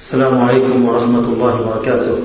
السلام عليكم ورحمة الله وبركاته.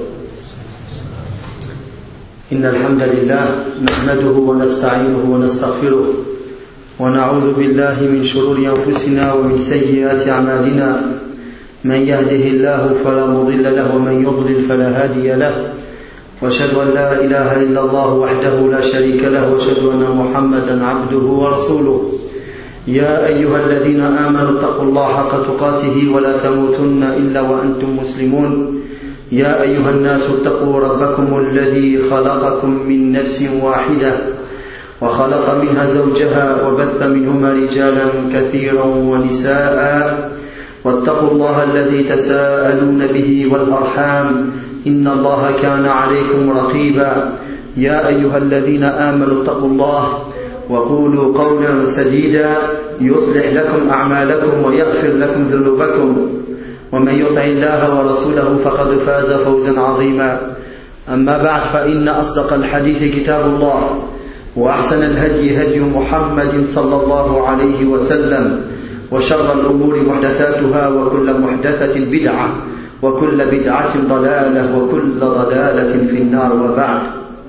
إن الحمد لله نحمده ونستعينه ونستغفره ونعوذ بالله من شرور أنفسنا ومن سيئات أعمالنا. من يهده الله فلا مضل له ومن يضلل فلا هادي له، وأشهد أن لا إله إلا الله وحده لا شريك له، وأشهد أن محمدا عبده ورسوله. يا أيها الذين آمنوا اتقوا الله حق تقاته ولا تموتن إلا وأنتم مسلمون. يا أيها الناس اتقوا ربكم الذي خلقكم من نفس واحدة وخلق منها زوجها وبث منهما رجالا كثيرا ونساء، واتقوا الله الذي تساءلون به والأرحام إن الله كان عليكم رقيبا. يا أيها الذين آمنوا اتقوا الله وقولوا قولا سديدا يصلح لكم أعمالكم ويغفر لكم ذنوبكم، ومن يطع الله ورسوله فقد فاز فوزا عظيما. أما بعد، فإن أصدق الحديث كتاب الله، وأحسن الهدي هدي محمد صلى الله عليه وسلم، وشر الأمور محدثاتها وكل محدثة بدعة وكل بدعة ضلالة وكل ضلالة في النار وبعد.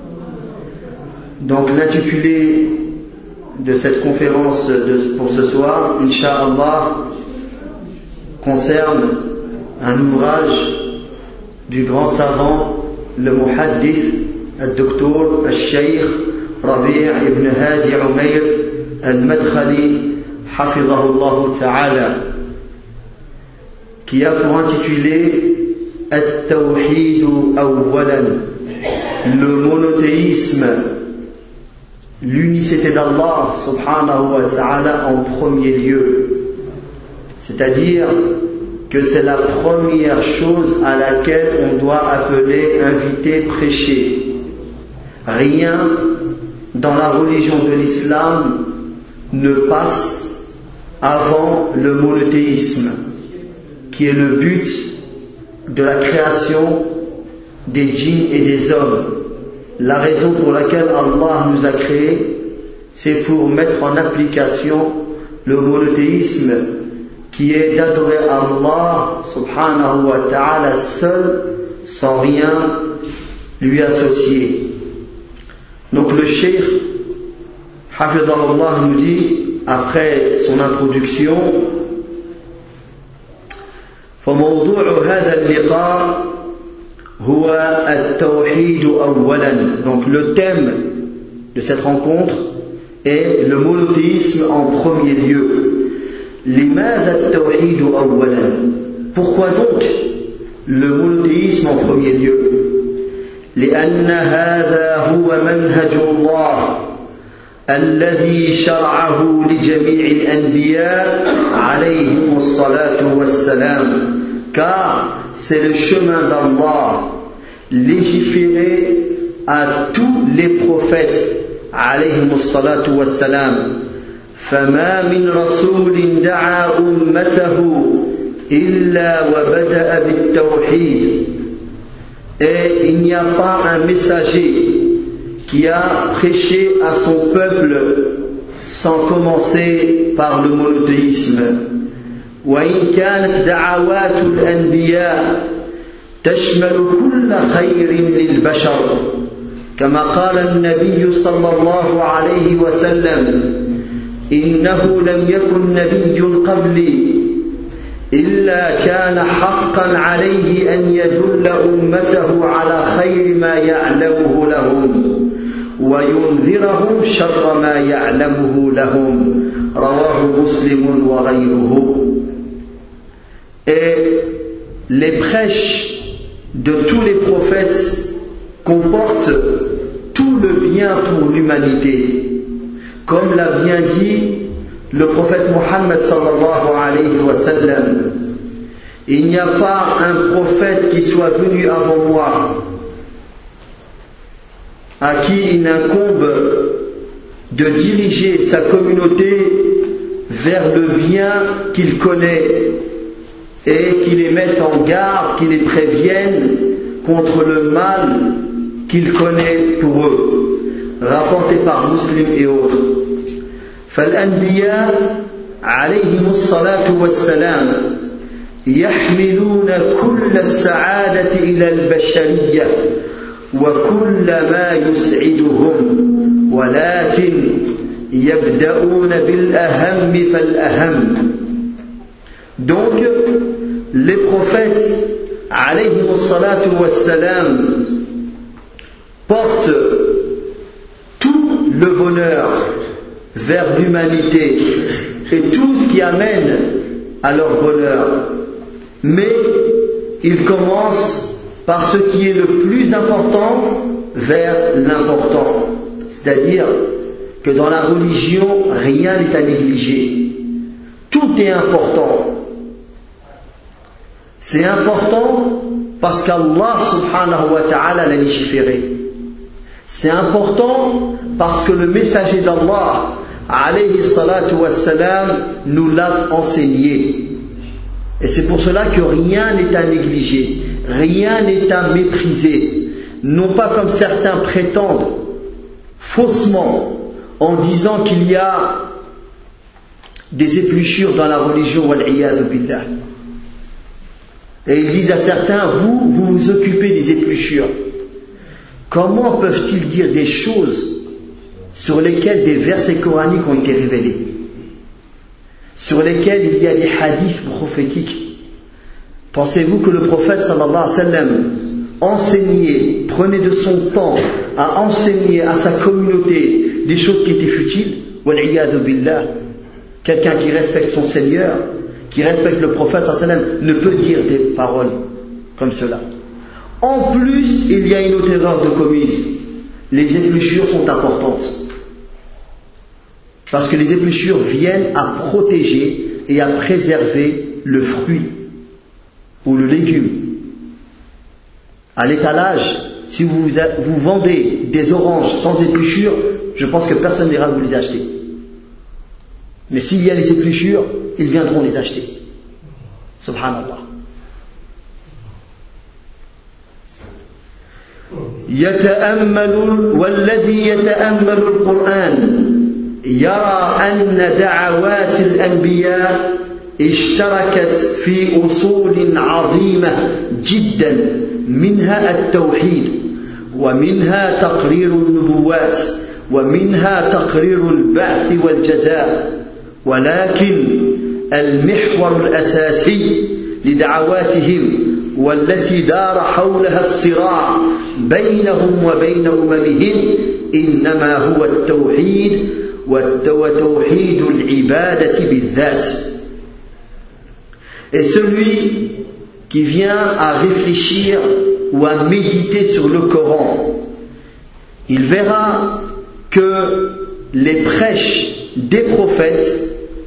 Donc l'intitulé de cette conférence pour ce soir, Inch'Allah, concerne un ouvrage du grand savant, le muhaddith, le docteur, le cheikh Rabi' ibn Hadi Umayr al-Madkhali, hafidhahullah ta'ala, qui a pour intitulé At-Tawhid Awwalan, le monothéisme, l'unicité d'Allah subhanahu wa ta'ala en premier lieu. C'est-à-dire que c'est la première chose à laquelle on doit appeler, inviter, prêcher. Rien dans la religion de l'islam ne passe avant le monothéisme, qui est le but de la création des djinns et des hommes. La raison pour laquelle Allah nous a créés, c'est pour mettre en application le monothéisme, qui est d'adorer Allah subhanahu wa ta'ala seul, sans rien lui associer. Donc le cheikh hafidhahullah nous dit, après son introduction, فموضوع هذا اللقاء هو التوحيد أولا. Donc le thème de cette rencontre est le monothéisme en premier lieu. لماذا التوحيد أولا? Pourquoi donc le monothéisme en premier lieu? لأن هذا هو منهج الله الذي شرعه لجميع الأنبياء عليهم الصلاة والسلام. Car c'est le chemin d'Allah légiféré à tous les prophètes عليهم الصلاة والسلام. فما من رسول دعا أمته إلا وبدأ بالتوحيد. Et il n'y a pas un messager qui a prêché à son peuple sans commencer par le monothéisme. وإن كانت دعوات الأنبياء تشمل كل خير للبشر، كما قال النبي صلى الله عليه وسلم: إنه لم يكن نبي قبلي إلا كان حقا عليه أن يدل أمته على خير ما يعلمه لهم وينذرهم شر ما يعلمه لهم. رواه مسلم وغيره. Et les prêches de tous les prophètes comportent tout le bien pour l'humanité. Comme l'a bien dit le prophète Mohammed sallallahu alayhi wa sallam: il n'y a pas un prophète qui soit venu avant moi à qui il incombe de diriger sa communauté vers le bien qu'il connaît et qui les mette en garde, qui les prévienne contre le mal qu'il connaît pour eux. Rapporté par Muslim et autres. فالأنبياء عليهم الصلاة والسلام يحملون كل السعادة إلى البشرية وكل ما يسعدهم ولكن يبدأون بالأهم فالأهم. Donc les prophètes alayhimu salatu wassalam portent tout le bonheur vers l'humanité et tout ce qui amène à leur bonheur, mais ils commencent par ce qui est le plus important vers l'important, c'est-à-dire que dans la religion rien n'est à négliger, tout est important. C'est important parce qu'Allah subhanahu wa ta'ala l'a légiféré. C'est important parce que le messager d'Allah alayhi salatu wassalam nous l'a enseigné. Et c'est pour cela que rien n'est à négliger, rien n'est à mépriser. Non pas comme certains prétendent faussement en disant qu'il y a des épluchures dans la religion, wal-iyadu billah. Et ils disent à certains, vous vous occupez des épluchures. Comment peuvent-ils dire des choses sur lesquelles des versets coraniques ont été révélés, sur lesquels il y a des hadiths prophétiques? Pensez-vous que le prophète sallallahu alayhi wa sallam enseignait, prenait de son temps à enseigner à sa communauté des choses qui étaient futiles? Wal-iyadu billah. Quelqu'un qui respecte son Seigneur, qui respecte le prophète sallallahu alayhi wa sallam, ne peut dire des paroles comme cela. En plus, il y a une autre erreur de commise. Les épluchures sont importantes. Parce que les épluchures viennent à protéger et à préserver le fruit ou le légume. À l'étalage, si vous vendez des oranges sans épluchures, je pense que personne n'ira vous les acheter. Mais s'il y a les épluchures, ils viendront les acheter. Subhanallah. والذي يتأمل القرآن يرى أن دعوات الأنبياء اشتركت في أصول عظيمة جدا، منها التوحيد، ومنها تقرير النبوات، ومنها تقرير البعث والجزاء. ولكن المحور الأساسي لدعواتهم والتي دار حولها الصراع بينهم وبين أممهم إنما هو التوحيد وتوحيد العبادة بالذات. Et celui qui vient à réfléchir ou à méditer sur le Coran, il verra que les prêches des prophètes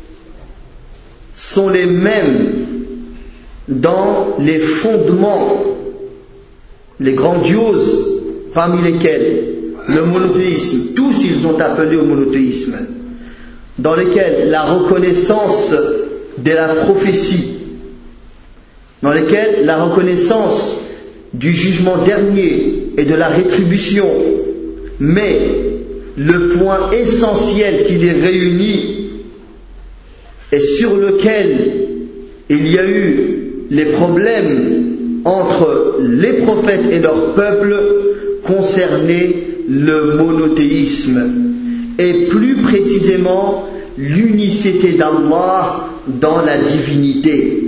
sont les mêmes dans les fondements, les grandioses, parmi lesquels le monothéisme, tous ils ont appelé au monothéisme, dans lesquels la reconnaissance de la prophétie, dans lesquels la reconnaissance du jugement dernier et de la rétribution, mais le point essentiel qui les réunit et sur lequel il y a eu les problèmes entre les prophètes et leur peuple concernaient le monothéisme et plus précisément l'unicité d'Allah dans la divinité.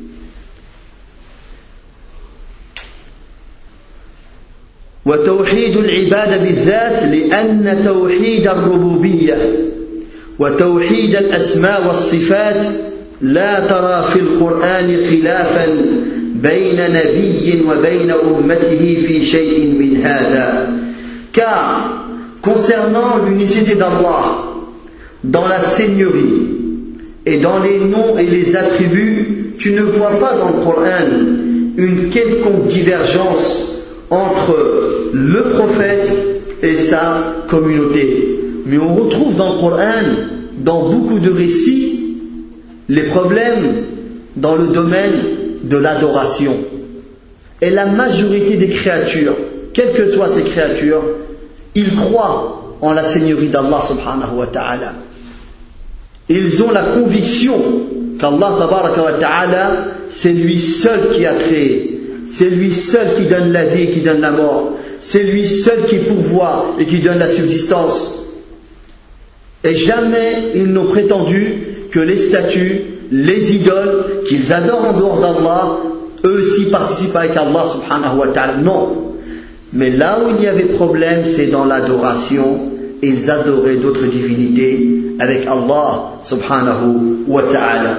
وتوحيد العبادة بالذات لأن توحيد الربوبية وتوحيد الأسماء والصفات لا ترى في القرآن خلافا بين نبي وبين أمته في شيء من هذا. Car concernant l'unicité d'Allah dans la seigneurie et dans les noms et les attributs, tu ne vois pas dans le Coran une quelconque divergence entre le prophète et sa communauté. Mais on retrouve dans le Coran, dans beaucoup de récits, les problèmes dans le domaine de l'adoration. Et la majorité des créatures, quelles que soient ces créatures, ils croient en la seigneurie d'Allah subhanahu wa ta'ala. Ils ont la conviction qu'Allah tabaraka wa ta'ala, c'est lui seul qui a créé, c'est lui seul qui donne la vie et qui donne la mort, c'est lui seul qui pourvoit et qui donne la subsistance. Et jamais ils n'ont prétendu que les statues, les idoles qu'ils adorent en dehors d'Allah, eux aussi participent avec Allah subhanahu wa ta'ala. Non. Mais là où il y avait problème, c'est dans l'adoration. Ils adoraient d'autres divinités avec Allah subhanahu wa ta'ala.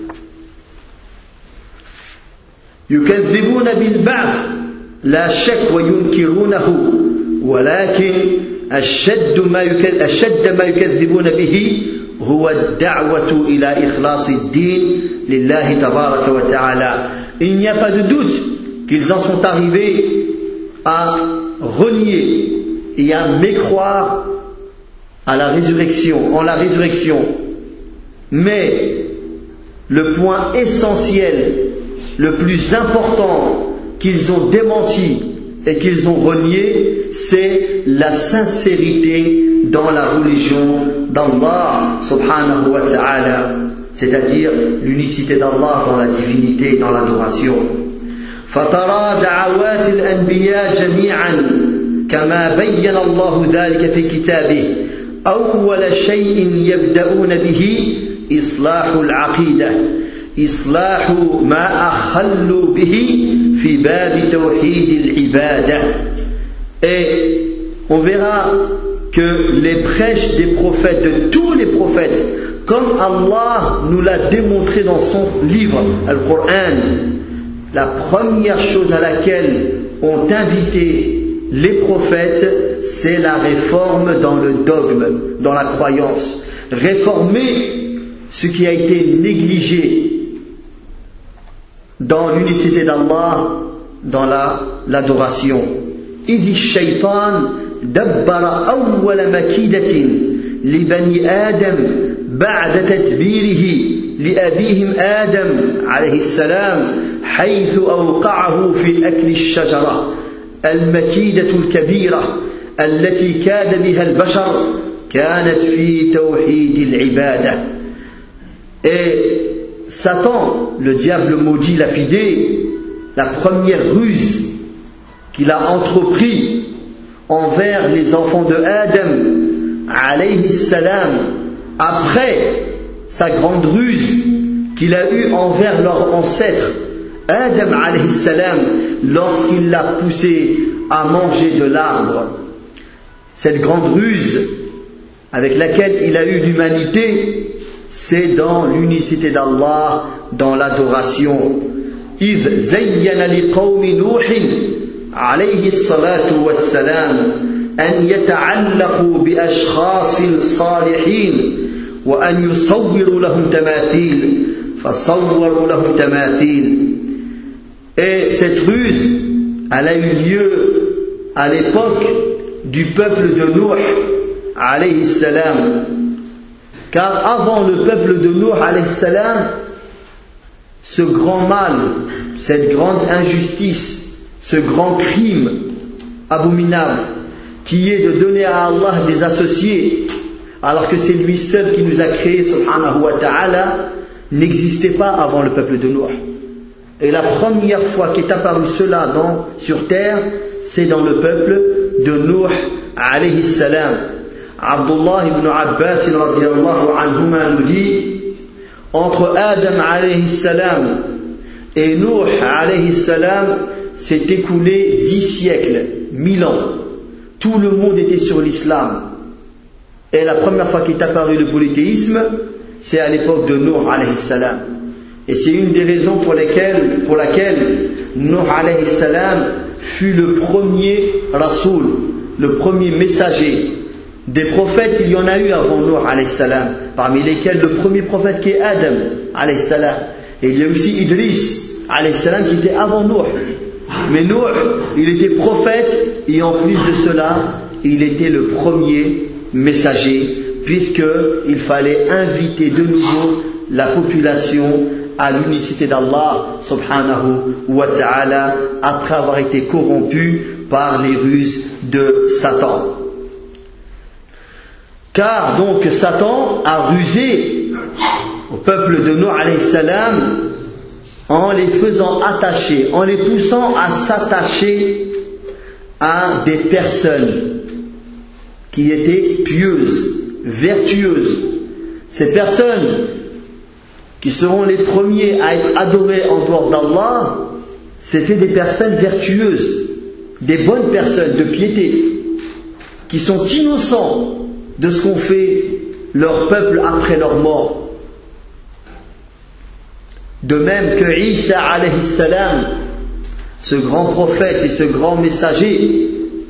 يكذبون بالبعث لا شك وينكرونه ولكن أشد ما يكذبون به هو الدعوة إلى إخلاص الدين لله تبارك وتعالى. Il n'y a pas de doute qu'ils en sont arrivés à renier et à mécroire à la résurrection, en la résurrection. Mais le point essentiel, le plus important qu'ils ont démenti et qu'ils ont renié, c'est la sincérité dans la religion d'Allah subhanahu wa ta'ala, c'est-à-dire l'unicité d'Allah dans la divinité et dans l'adoration. فترى دعوات الأنبياء جميعا كما بين الله ذلك في كتابه أول شيء يبدأون به إصلاح العقيدة إصلاح ما أخلوا به في باب توحيد العبادة. Et on verra que les prêches des prophètes, de tous les prophètes, comme Allah nous l'a démontré dans son livre, Al-Qur'an, la première chose à laquelle ont invité les prophètes, c'est la réforme dans le dogme, dans la croyance. Réformer ce qui a été négligé dans l'unicité d'Allah, dans l'adoration. إذ الشيطان دبر أول مكيدة لبني آدم بعد تدبيره لأبيهم آدم عليه السلام حيث أوقعه في أكل الشجرة المكيدة الكبيرة التي كاد بها البشر كانت في توحيد العبادة. Et Satan, le diable maudit lapidé, la première ruse qu'il a entrepris envers les enfants de Adam alayhi salam, après sa grande ruse qu'il a eue envers leur ancêtre Adam alayhi salam lorsqu'il l'a poussé à manger de l'arbre. Cette grande ruse avec laquelle il a eu l'humanité, c'est dans l'unicité d'Allah, dans l'adoration. إذ زين لقوم نوح عليه الصلاة والسلام أن يتعلقوا بأشخاص صالحين وأن يصوروا لهم تماثيل فصوروا لهم تماثيل. Et cette ruse, elle a eu lieu à l'époque du peuple de Nuh alayhi salam. Car avant le peuple de Nuh alayhi salam, ce grand mal, cette grande injustice, ce grand crime abominable qui est de donner à Allah des associés alors que c'est lui seul qui nous a créés subhanahu wa ta'ala, n'existait pas avant le peuple de Nuh. Et la première fois qu'est apparu cela sur terre, c'est dans le peuple de Nuh alayhi salam. Abdullah ibn Abbas radiyallahu anhuma nous dit, entre Adam alayhi salam et Nuh alayhi salam s'est écoulé 10 siècles, 1000 ans. Tout le monde était sur l'islam. Et la première fois qu'est apparu le polythéisme, c'est à l'époque de Nuh alayhi salam. Et c'est une des raisons pour laquelle Nuh alayhi salam fut le premier rasoul, le premier messager. Des prophètes, il y en a eu avant Nuh alayhi salam, parmi lesquels le premier prophète qui est Adam alayhi salam. Et il y a aussi Idris alayhi salam qui était avant Nuh. Mais Nuh, il était prophète et en plus de cela, il était le premier messager, puisqu'il fallait inviter de nouveau la population à l'unicité d'Allah subhanahu wa ta'ala après avoir été corrompu par les ruses de Satan. Car donc Satan a rusé au peuple de Nuh alayhi salam, en les faisant attacher, en les poussant à s'attacher à des personnes qui étaient pieuses, vertueuses. Ces personnes qui seront les premiers à être adorés en dehors d'Allah, c'était des personnes vertueuses, des bonnes personnes de piété, qui sont innocents de ce qu'ont fait leur peuple après leur mort. De même que Isa alayhi salam, ce grand prophète et ce grand messager,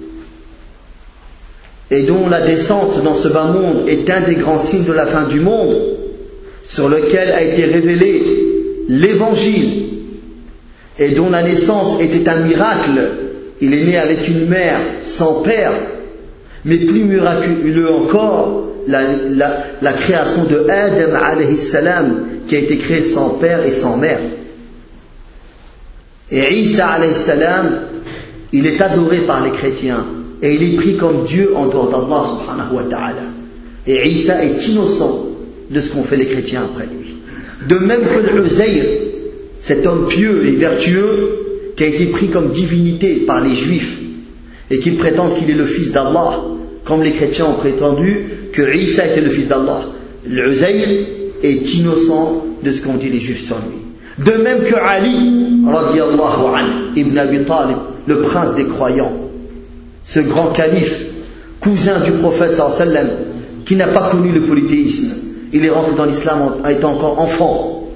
et dont la descente dans ce bas monde est un des grands signes de la fin du monde, sur lequel a été révélé l'évangile, et dont la naissance était un miracle. Il est né avec une mère sans père, mais plus miraculeux encore, la création de Adam alayhi salam, qui a été créé sans père et sans mère. Et Isa alayhi salam, il est adoré par les chrétiens et il est pris comme Dieu en dehors d'Allah subhanahu wa ta'ala. Et Isa est innocent de ce qu'ont fait les chrétiens après lui. De même que l'Uzayr, cet homme pieux et vertueux qui a été pris comme divinité par les juifs et qui prétendent qu'il est le fils d'Allah, comme les chrétiens ont prétendu que Isa était le fils d'Allah. L'Uzayr est innocent de ce qu'ont dit les juifs sur lui. De même que Ali, radiyallahu anhu, ibn Abi Talib, le prince des croyants, ce grand calife, cousin du prophète sallallahu alayhi wa sallam, qui n'a pas connu le polythéisme. Il est rentré dans l'islam en étant encore enfant.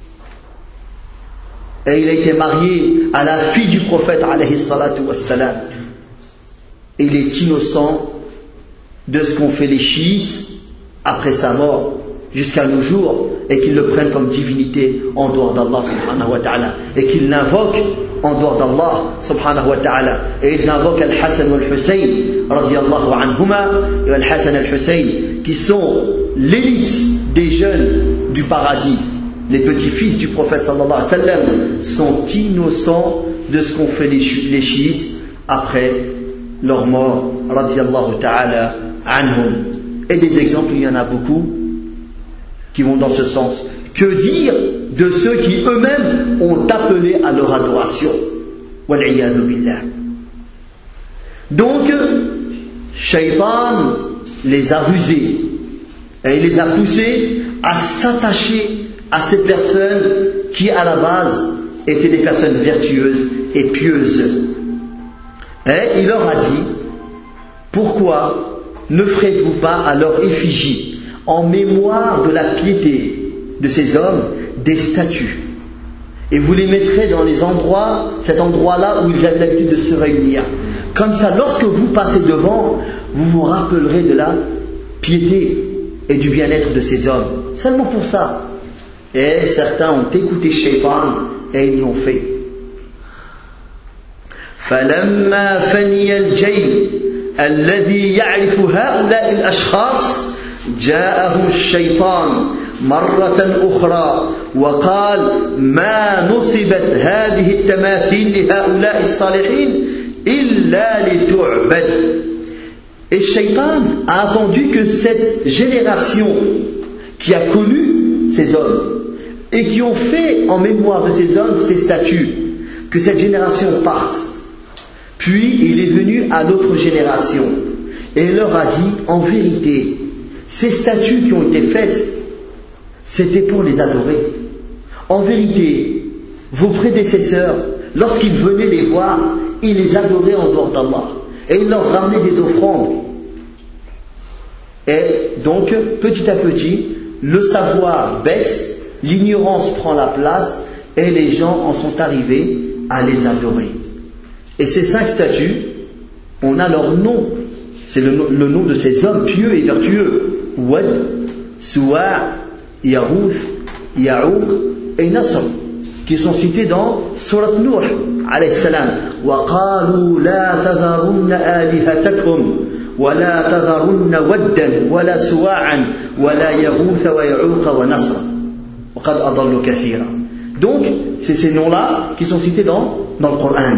Et il a été marié à la fille du prophète alayhi salatu wassalam. Il est innocent de ce qu'ont fait les chiites après sa mort jusqu'à nos jours, et qu'ils le prennent comme divinité en dehors d'Allah subhanahu wa ta'ala, et qu'ils l'invoquent en dehors d'Allah subhanahu wa ta'ala. Et ils invoquent Al-Hassan ou Al-Hussein radiyallahu anhuma, et Al-Hassan et Al-Hussein qui sont l'élite des jeunes du paradis. Les petits-fils du prophète sallallahu alayhi wa sallam sont innocents de ce qu'ont fait les chiites après leur mort radiyallahu ta'ala anhum. Et des exemples, il y en a beaucoup qui vont dans ce sens. Que dire de ceux qui eux-mêmes ont appelé à leur adoration? Wal'iyadu billah. Donc, Shaitan les a rusés et il les a poussés à s'attacher à ces personnes qui à la base étaient des personnes vertueuses et pieuses. Et il leur a dit: pourquoi ne ferez-vous pas à leur effigie, en mémoire de la piété de ces hommes, des statues, et vous les mettrez dans les endroits, cet endroit-là où ils avaient l'habitude de se réunir. Comme ça, lorsque vous passez devant, vous vous rappellerez de la piété et du bien-être de ces hommes. Seulement pour ça. Et certains ont écouté Shaitan et ils l'ont fait. فَلَمَّا فَنِيَ الْجَيْلِ الَّذِي يَعْرِفُ هَؤُلَاءِ الْأَشْخَاصِ جاءه الشيطان مرة أخرى وقال: ما نصبت هذه التماثيل لهؤلاء الصالحين إلا لتعبد. Et Shaitan a attendu que cette génération qui a connu ces hommes et qui ont fait en mémoire de ces hommes ces statues, que cette génération parte. Puis il est venu à l'autre génération et il leur a dit: en vérité, ces statues qui ont été faites, c'était pour les adorer. En vérité, vos prédécesseurs, lorsqu'ils venaient les voir, ils les adoraient en dehors d'Allah. Et ils leur ramenaient des offrandes. Et donc, petit à petit, le savoir baisse, l'ignorance prend la place, et les gens en sont arrivés à les adorer. Et ces 5 statues, on a leur nom. C'est le nom de ces hommes pieux et vertueux. Wad, Suwa', Yarouth, Ya'ouq et Nasr, qui sont cités dans Surat Nuh alayhi salam. Wa qalu la tadharunna alihatakum wa la tadharunna waddan wa la suwa'an wa la yaghouth wa ya'ouq wa nasr wa qad adallu kathira. Donc, c'est ces noms-là qui sont cités dans le Coran.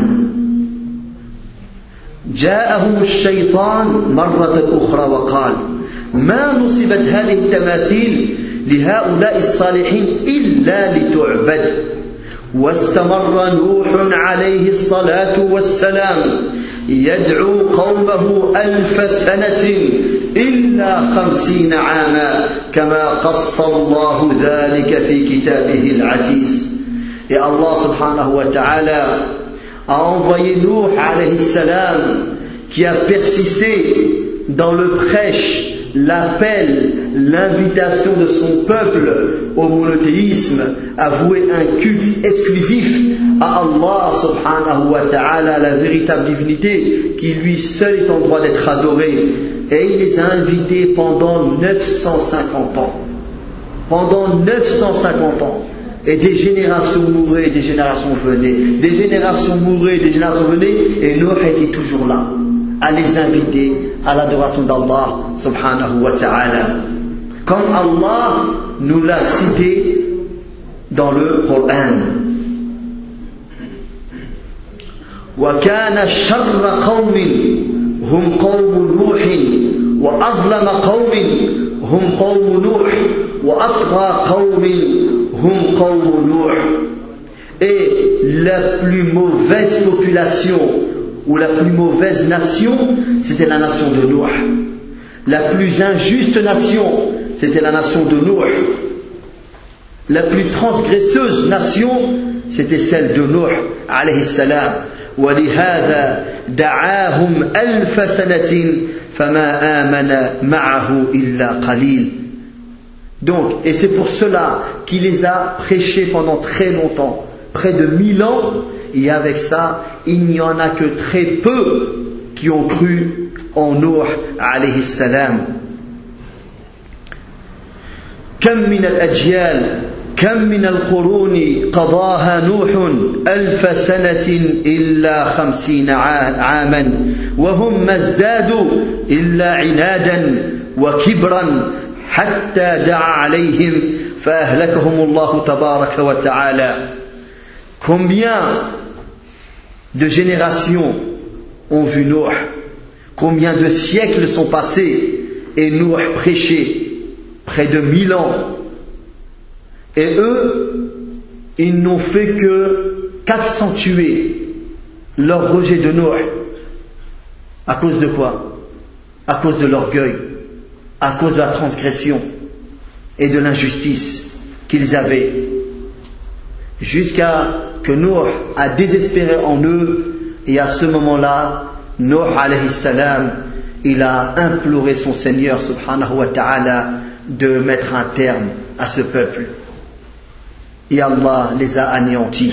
جاءهم الشيطان مرة أخرى وقال: ما نصبت هذه التماثيل لهؤلاء الصالحين إلا لتعبد واستمر نوح عليه الصلاة والسلام يدعو قومه 1000 سنة إلا 50 عاما كما قص الله ذلك في كتابه العزيز. Et Allah subhanahu wa ta'ala a envoyé Nuh alayhi salam qui a persisté dans le prêche, l'appel, l'invitation de son peuple au monothéisme, à vouer un culte exclusif à Allah subhanahu wa ta'ala, la véritable divinité qui lui seul est en droit d'être adoré. Et il les a invités pendant 950 ans. Pendant 950 ans. Et des générations mouraient, des générations venaient. Des générations mouraient, des générations venaient. Et Nuh était toujours là, à les inviter à l'adoration d'Allah subhanahu wa ta'ala. Comme Allah nous l'a cité dans le Coran. وَكَانَ شَرَّ قَوْمٍ هُمْ قَوْمُ نُوحٍ وَأَظْلَمَ قَوْمٍ هُمْ قَوْمُ نُوحٍ وَأَطْغَى قَوْمٍ هُمْ قَوْمُ نُوحٍ. Et la plus mauvaise population ou la plus mauvaise nation, c'était la nation de Nuh. La plus injuste nation, c'était la nation de Nuh. La plus transgresseuse nation, c'était celle de Nuh alayhi salam. ولهذا دعاهم 1000 سنة فما آمن معه إلا قليل. Donc, et c'est pour cela qu'il les a prêchés pendant très longtemps, près de 1000 ans, et avec ça, il n'y en a que très peu qui ont cru en Nuh alayhi salam. كم من الأجيال كم من القرون قضاها نوح 1000 سنة إلا 50 عاما وهم ما ازدادوا إلا عنادا وكبرا حتى دعا عليهم فأهلكهم الله تبارك وتعالى. Combien de générations ont vu Nuh? Combien de siècles sont passés et Nuh prêchait? Près de 1000 ans. Et eux, ils n'ont fait que qu'accentuer leur rejet de Nuh. À cause de quoi? À cause de l'orgueil, à cause de la transgression et de l'injustice qu'ils avaient. Jusqu'à que Nuh a désespéré en eux, et à ce moment-là, Nuh alayhi salam, il a imploré son Seigneur subhanahu wa ta'ala de mettre un terme à ce peuple. Et Allah les a anéantis.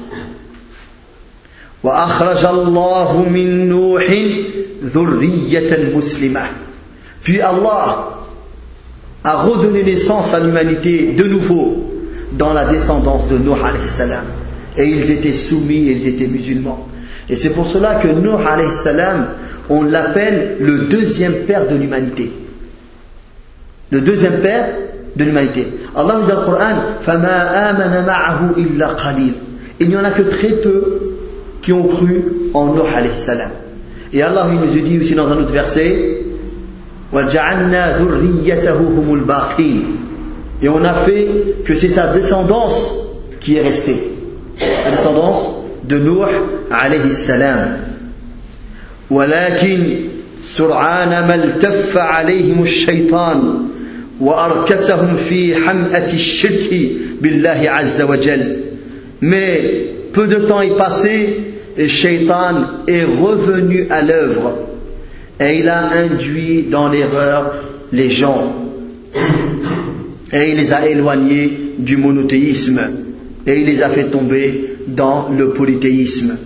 وَأَخْرَجَ اللَّهُ مِن نُوحٍ ذُرِّيَّةً مُسْلِمَةً. Puis Allah a redonné naissance à l'humanité de nouveau dans la descendance de Nuh alayhi salam. Et ils étaient soumis, et ils étaient musulmans. Et c'est pour cela que Nuh alayhi salam, on l'appelle le deuxième père de l'humanité. Le deuxième père de l'humanité. Allah nous dit dans le Coran, فَمَا آمَنَ مَعَهُ إِلَّا قَلِيلٌ. Il n'y en a que très peu qui ont cru en Nuh alayhi salam. Et Allah il nous dit aussi dans un autre verset, وَجَعَلْنَا ذُرِّيَّتَهُ هُمُ الْبَاقِينَ. Et on a fait que c'est sa descendance qui est restée. La descendance de Nuh alayhi salam. وَلَكِنْ سُرْعَانَ مَا الْتَفَّ عَلَيْهِمُ الشَّيْطَانُ وأركسهم في حمأة الشرك بالله عز وجل. Mais peu de temps est passé et Shaitan est revenu à l'œuvre et il a induit dans l'erreur les gens et il les a éloignés du monothéisme et il les a fait tomber dans le polythéisme.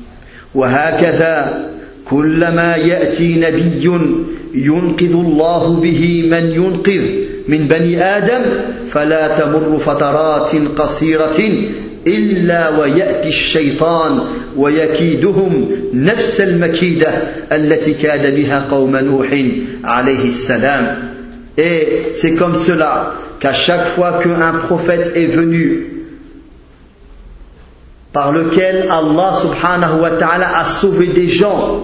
وهكذا كلما يأتي نبي ينقذ الله به من ينقذ من بني آدم فلا تمر فترات قصيرة إلا ويأتي الشيطان ويكيدهم نفس المكيدة التي كاد بها قوم نوح عليه السلام. Et c'est comme cela qu'à chaque fois qu'un prophète est venu par lequel Allah subhanahu wa ta'ala a sauvé des gens,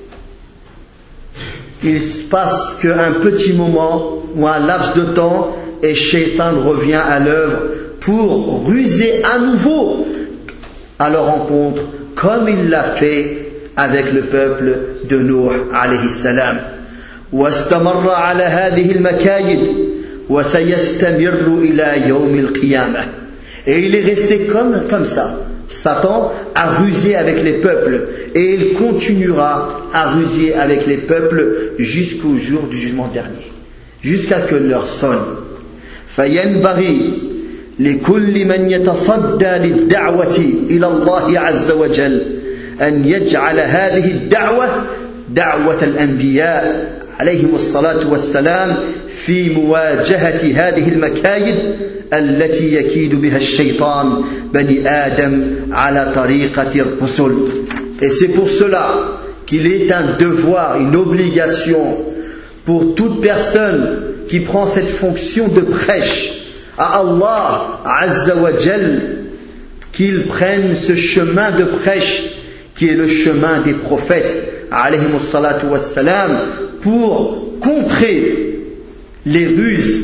il se passe qu'un petit moment ou un laps de temps et Shaitan revient à l'œuvre pour ruser à nouveau à leur rencontre, comme il l'a fait avec le peuple de Nuh alayhi salam. واستمر على هذه المكايد وسيستمر إلى يوم القيامة. Et il est resté comme ça. Satan a rusé avec les peuples et il continuera à ruser avec les peuples jusqu'au jour du jugement dernier, jusqu'à que l'heure sonne. فينبغي لكل من يتصدى للدعوة إلى الله عز وجل أن يجعل هذه الدعوة دعوة الأنبياء عليهم الصلاة والسلام في مواجهة هذه المكايد التي يكيد بها الشيطان بني آدم على طريقة الرسل. Et c'est pour cela qu'il est un devoir, une obligation pour toute personne qui prend cette fonction de prêche à Allah Azza wa Jal, qu'il prenne ce chemin de prêche qui est le chemin des prophètes alayhimus salatu wassalam, pour contrer les ruses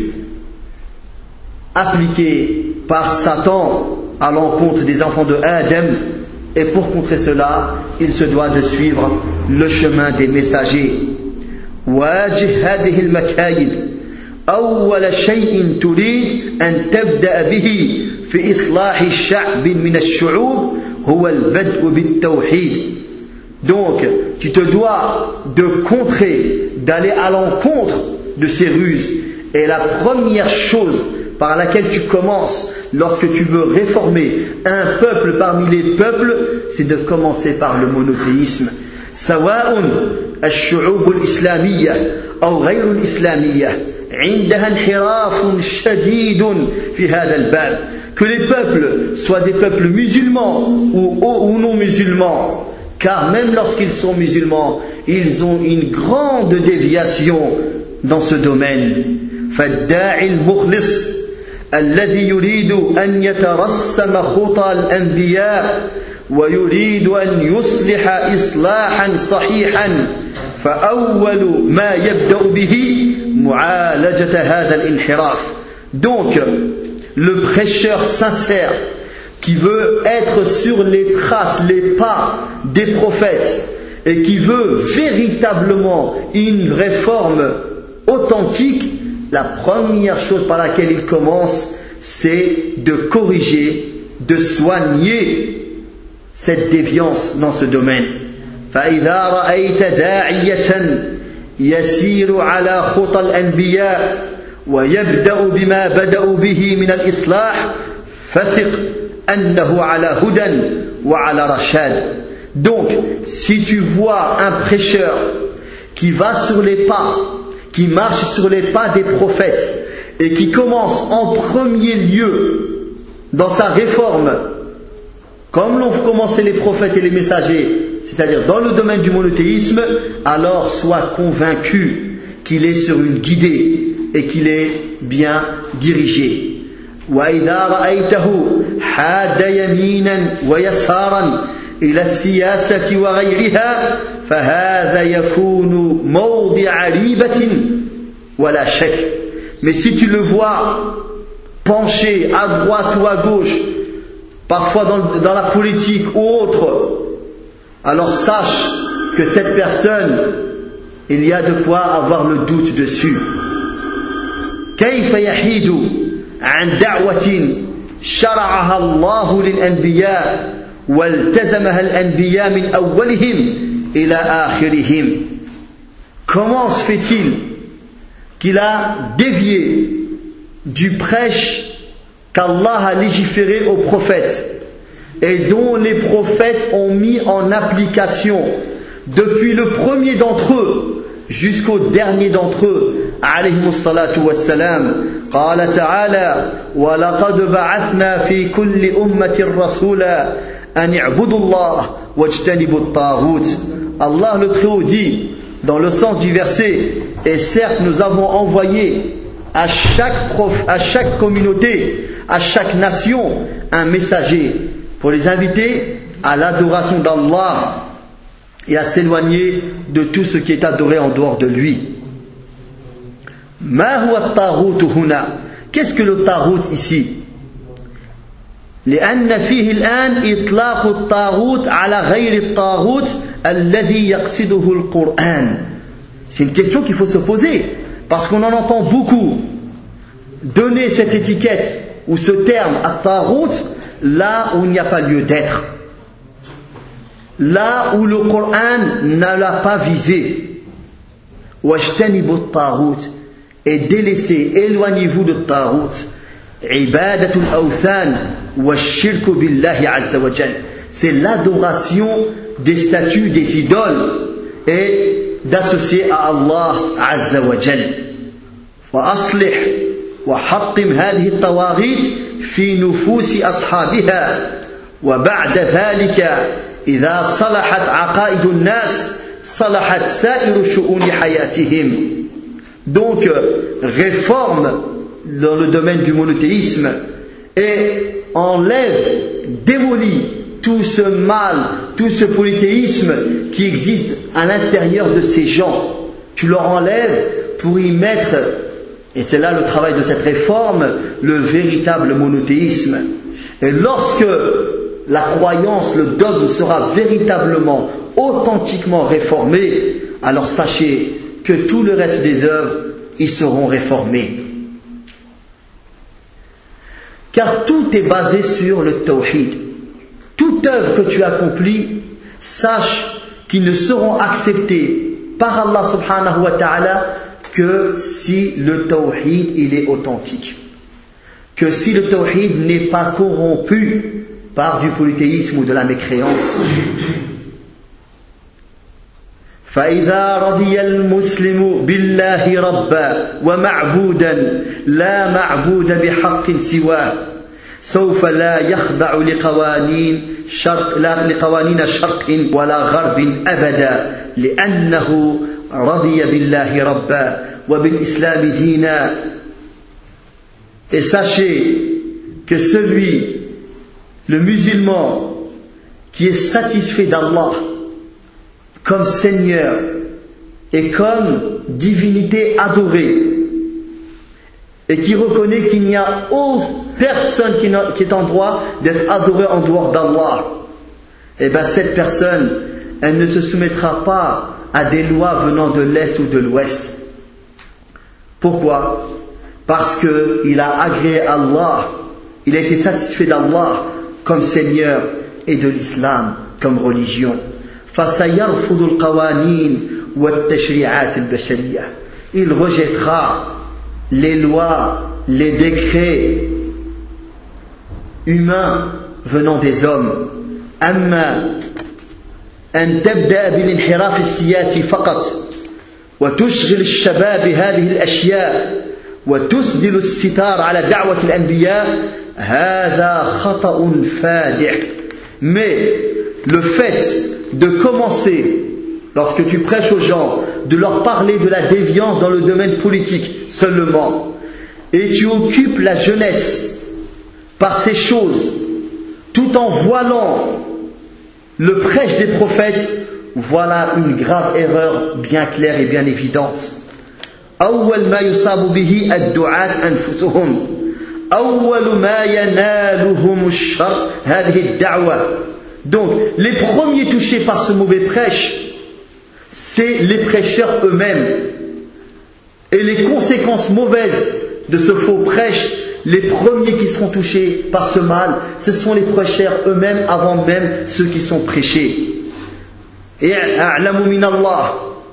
appliquées par Satan à l'encontre des enfants de Adam. Et pour contrer cela, il se doit de suivre le chemin des messagers. واجه هذه المكايد أول شيء تريد أن تبدأ به في إصلاح شعب من الشعوب هو البدء بالتوحيد. Donc, tu te dois de contrer, d'aller à l'encontre de ces ruses. Et la première chose par laquelle tu commences lorsque tu veux réformer un peuple parmi les peuples, c'est de commencer par le monothéisme. سواء الشعوب الإسلامية أو غير الإسلامية عندها انحراف شديد في هذا الباب. Que les peuples soient des peuples musulmans ou non musulmans, car même lorsqu'ils sont musulmans, ils ont une grande déviation dans ce domaine. فالداعي المخلص الذي يريد أن يترسم خطى الأنبياء ويريد أن يصلح إصلاحا صحيحا فأول ما يبدأ به معالجة هذا الانحراف. Donc, le prêcheur sincère qui veut être sur les traces, les pas des prophètes et qui veut véritablement une réforme authentique, la première chose par laquelle il commence, c'est de corriger, de soigner cette déviance dans ce domaine. فإذا رأيت داعية يسير على خطى الأنبياء ويبدأ بما بدأوا به من الإصلاح فثق أنه على هدى وعلى رشاد. Donc, si tu vois un prêcheur qui va sur les pas, qui marche sur les pas des prophètes et qui commence en premier lieu dans sa réforme, comme l'ont commencé les prophètes et les messagers, c'est-à-dire dans le domaine du monothéisme, alors sois convaincu qu'il est sur une guidée et qu'il est bien dirigé. وإذا رأيته حاد يمينا ويسارا إلى السياسة وغيرها فهذا يكون موضع ريبة ولا شك. Mais si tu le vois pencher à droite ou à gauche, parfois dans la politique ou autre, alors sache que cette personne, il y a de quoi avoir le doute dessus. كيف يحيد عن دعوة شرعها الله للأنبياء والتزمها الأنبياء من أولهم إلى آخرهم. Comment se fait-il qu'il a dévié du prêche qu'Allah a légiféré aux prophètes et dont les prophètes ont mis en application depuis le premier d'entre eux jusqu'au dernier d'entre eux alayhimus salatu wassalam. قال تعالى ولقد بعثنا في كل أمة رسولا أن اعبدوا الله واجتنبوا الطاغوت. Allah le Très-Haut dit dans le sens du verset, et certes nous avons envoyé à chaque communauté, à chaque nation un messager pour les inviter à l'adoration d'Allah et à s'éloigner de tout ce qui est adoré en dehors de lui. ما هو الطاغوت هنا؟ qu'est-ce que le tarout ici? لأن فيه الآن إطلاق الطاغوت على غير الطاغوت الذي يقصده القرآن. C'est une question qu'il faut se poser, parce qu'on en entend beaucoup donner cette étiquette ou ce terme à tarout là où il n'y a pas lieu d'être, là où le Coran ne l'a pas visé. واجتنبوا الطاغوت, et délaissez, éloignez-vous de tarout. عبادة الأوثان والشرك بالله عز وجل, c'est l'adoration des statues, des idoles et d'associer à Allah عز وجل. فأصلح وحطم هذه الطواغيت في نفوس أصحابها, وبعد ذلك إذا صلحت عقائد الناس صلحت سائر شؤون حياتهم. Donc réforme dans le domaine du monothéisme et enlève, démolit tout ce mal, tout ce polythéisme qui existe à l'intérieur de ces gens. Tu leur enlèves pour y mettre, et c'est là le travail de cette réforme, le véritable monothéisme. Et lorsque la croyance, le dogme sera véritablement, authentiquement réformé, alors sachez que tout le reste des œuvres, ils seront réformés. Car tout est basé sur le tawhid. Toute œuvre que tu accomplis, sache qu'ils ne seront acceptés par Allah subhanahu wa ta'ala que si le tawhid il est authentique. Que si le tawhid n'est pas corrompu par du polythéisme ou de la mécréance. فإذا رضي المسلم بالله ربا ومعبودا لا معبود بحق سواه سوف لا يخضع لقوانين شرق ولا غرب أبدا لأنه رضي بالله ربا وبالإسلام دينا. Et sachez que celui, le musulman, qui est satisfait d'Allah comme Seigneur et comme divinité adorée, et qui reconnaît qu'il n'y a aucune personne qui est en droit d'être adorée en dehors d'Allah, et bien cette personne, elle ne se soumettra pas à des lois venant de l'Est ou de l'Ouest. Pourquoi? Parce qu'il a agréé Allah, il a été satisfait d'Allah comme Seigneur et de l'Islam comme religion. فَسَيَرْفُضُ الْقَوَانِينَ وَالتَّشْرِيعَاتِ الْبَشَرِيَّةِ, il rejettera les lois, les décrets humains venant des hommes. أما أن تبدأ بالانحراف السياسي فقط وتشغل الشباب بهذه الأشياء وتسدل الستار على دعوة الأنبياء هذا خطأ فادح. Mais le fait de commencer, lorsque tu prêches aux gens, de leur parler de la déviance dans le domaine politique seulement, et tu occupes la jeunesse par ces choses, tout en voilant le prêche des prophètes, voilà une grave erreur bien claire et bien évidente. أول ما يصاب به الدعاة أنفسهم أول ما ينالهم الشر هذه الدعوة. Donc les premiers touchés par ce mauvais prêche, c'est les prêcheurs eux-mêmes. Et les conséquences mauvaises de ce faux prêche, les premiers qui seront touchés par ce mal, ce sont les prêcheurs eux-mêmes avant même ceux qui sont prêchés. أعلم من الله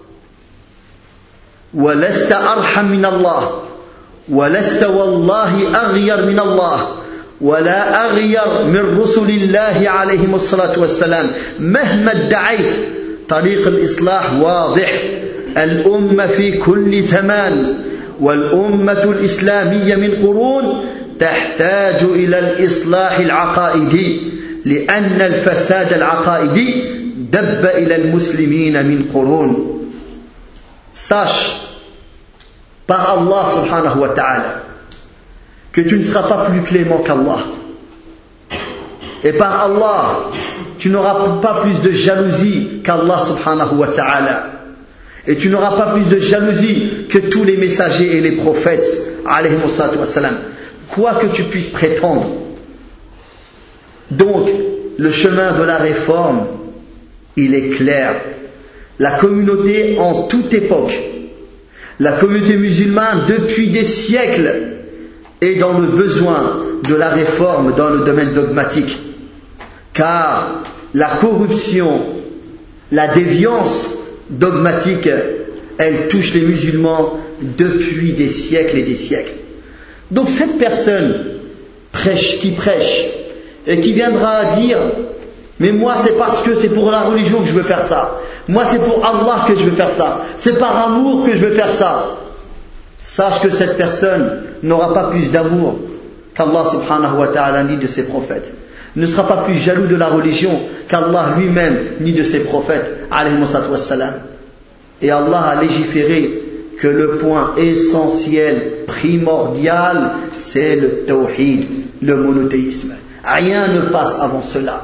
ولست أرحم من الله ولست والله أغير من الله ولا أغير من رسل الله عليهم الصلاة والسلام مهما ادعيت. طريق الإصلاح واضح. الأمة في كل زمان والأمة الإسلامية من قرون تحتاج إلى الإصلاح العقائدي لأن الفساد العقائدي دب إلى المسلمين من قرون. Sache par Allah subhanahu wa ta'ala que tu ne seras pas plus clément qu'Allah. Et par Allah, tu n'auras pas plus de jalousie qu'Allah subhanahu wa ta'ala. Et tu n'auras pas plus de jalousie que tous les messagers et les prophètes, alayhi wassalam, quoi que tu puisses prétendre. Donc, le chemin de la réforme, il est clair. La communauté en toute époque, la communauté musulmane depuis des siècles, est dans le besoin de la réforme dans le domaine dogmatique. Car la corruption, la déviance dogmatique, elle touche les musulmans depuis des siècles et des siècles. Donc cette personne qui prêche et qui viendra dire « Mais moi c'est parce que c'est pour la religion que je veux faire ça. Moi c'est pour Allah que je veux faire ça. C'est par amour que je veux faire ça. » Sache que cette personne n'aura pas plus d'amour qu'Allah subhanahu wa ta'ala ni de ses prophètes. Ne sera pas plus jaloux de la religion qu'Allah lui-même ni de ses prophètes alayhi wassalam. Et Allah a légiféré que le point essentiel, primordial, c'est le tawhid, le monothéisme. Rien ne passe avant cela.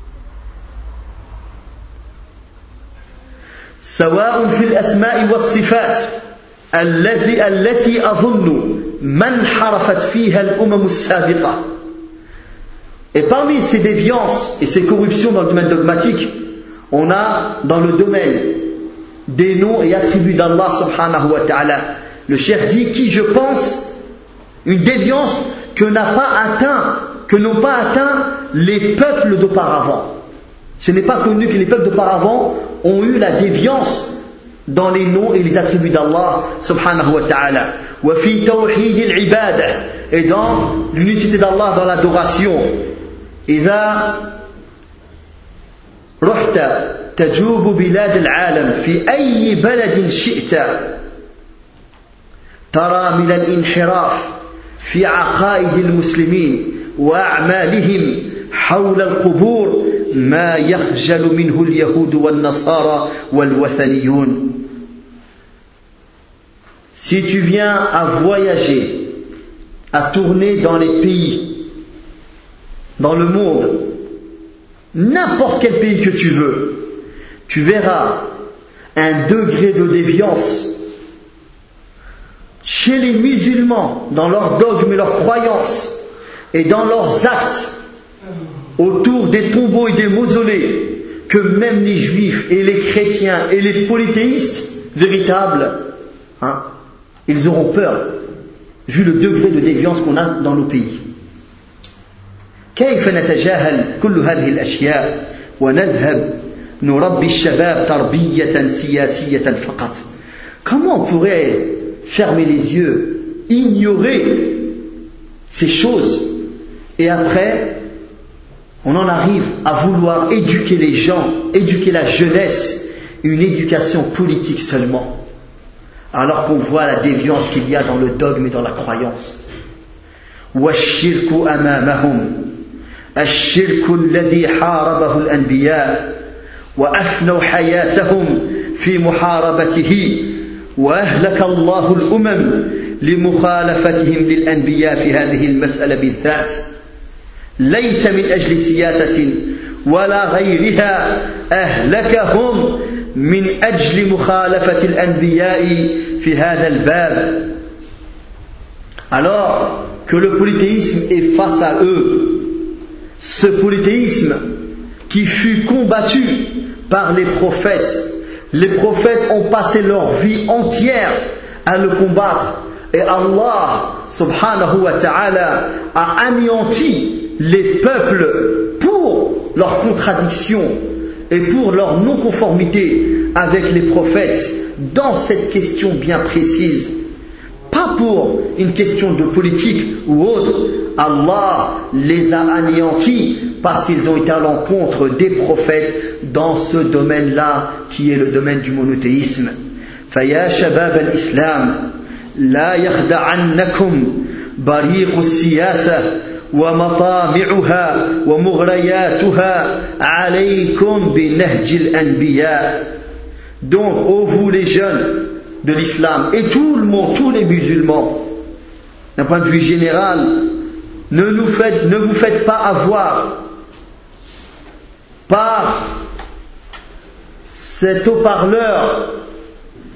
سواء في الأسماء والصفات التي أظن من حرفت فيها الأمم السابقة. Et parmi ces déviances et ces corruptions dans le domaine dogmatique, on a dans le domaine des noms et attributs d'Allah subhanahu wa ta'ala. Le cheikh dit qui je pense une déviance que n'ont pas atteint les peuples d'auparavant. Ce n'est pas connu que les peuples d'auparavant ont eu la déviance dans les noms et les attributs d'Allah subhanahu wa ta'ala. Wa fi tawhid al-ibadah, et dans l'unicité d'Allah dans l'adoration. إذا رحت تجوب بلاد العالم في أي بلد شئت ترى من الانحراف في عقائد المسلمين وأعمالهم حول القبور ما يخجل منه اليهود والنصارى والوثنيون. Si tu viens à voyager, à tourner dans les pays, dans le monde, n'importe quel pays que tu veux, tu verras un degré de déviance chez les musulmans dans leurs dogmes et leurs croyances et dans leurs actes autour des tombeaux et des mausolées, que même les juifs et les chrétiens et les polythéistes véritables, ils auront peur vu le degré de déviance qu'on a dans nos pays. كيف نتجاهل كل هذه الأشياء ونذهب نربي الشباب تربية سياسية فقط. Comment on pourrait fermer les yeux, ignorer ces choses, et après on en arrive à vouloir éduquer les gens, éduquer la jeunesse, une éducation politique seulement, alors qu'on voit la déviance qu'il y a dans le dogme et dans la croyance. وَالشِّرْكُ أَمَامَهُمْ الشرك الذي حاربه الأنبياء وأفنوا حياتهم في محاربته وأهلك الله الأمم لمخالفتهم للأنبياء في هذه المسألة بالذات ليس من أجل سياسة ولا غيرها أهلكهم من أجل مخالفة الأنبياء في هذا الباب. Alors que le polythéisme est face à eux, ce polythéisme qui fut combattu par les prophètes ont passé leur vie entière à le combattre, et Allah subhanahu wa ta'ala a anéanti les peuples pour leurs contradictions et pour leur non-conformité avec les prophètes dans cette question bien précise. Pas pour une question de politique ou autre. Allah les a anéantis parce qu'ils ont été à l'encontre des prophètes dans ce domaine-là qui est le domaine du monothéisme. فَيَا شَبَابَ الْإِسْلَامِ لَا يَخْدَعَنَّكُمْ بَرِيقُ السِّيَاسَةِ وَمَطَامِعُهَا وَمُغْرَيَاتُهَا عَلَيْكُمْ بِنَهْجِ الْأَنْبِيَاءِ. Donc, ô vous les jeunes de l'islam et tout le monde, tous les musulmans, d'un point de vue général, ne vous faites pas avoir par cet haut-parleur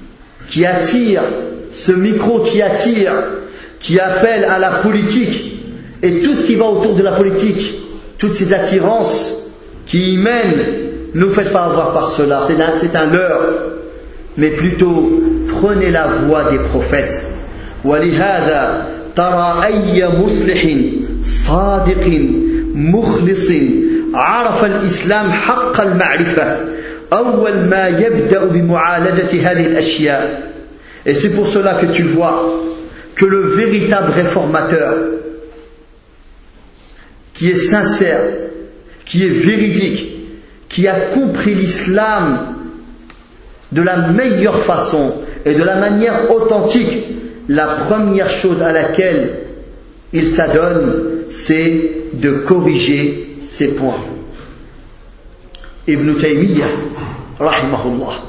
qui attire, ce micro qui attire, qui appelle à la politique et tout ce qui va autour de la politique, toutes ces attirances qui y mènent, ne vous faites pas avoir par cela, c'est un leurre, mais plutôt prenez la voie des prophètes. وَلِهَذَا تَرَى أَيَّ مُصْلِحٍ صَادِقٍ مُخْلِصٍ عَرَفَ الإسلام حق المعرفة أول ما يبدأ بمعالجة هذه الأشياء. Et c'est pour cela que tu vois que le véritable réformateur, qui est sincère, qui est véridique, qui a compris l'islam de la meilleure façon et de la manière authentique, la première chose à laquelle il s'adonne, c'est de corriger ces points. Ibn Taymiyyah, rahimahullah,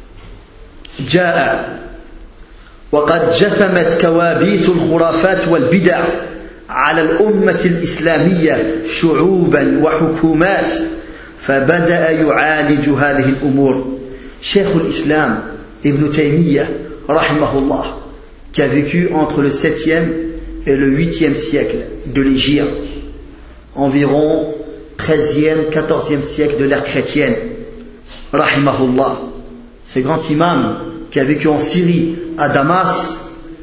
جاء وقد جثمت كوابيس الخرافات والبدع على الأمة الإسلامية شعوبا وحكومات فبدأ يعالج هذه الأمور. Cheikh l'Islam Ibn Taymiyyah rahimahullah, qui a vécu entre le 7e et le 8e siècle de l'Hégire, environ 13e, 14e siècle de l'ère chrétienne, rahimahullah, ce grand imam qui a vécu en Syrie, à Damas,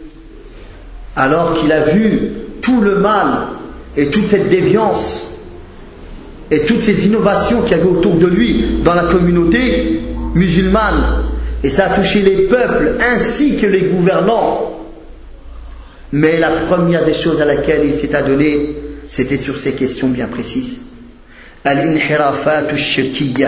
alors qu'il a vu tout le mal et toute cette déviance et toutes ces innovations qu'il y avait autour de lui dans la communauté musulmane, et ça a touché les peuples ainsi que les gouvernants. Mais la première des choses à laquelle il s'est adonné, c'était sur ces questions bien précises. Al-inhirafat al-shirkiyya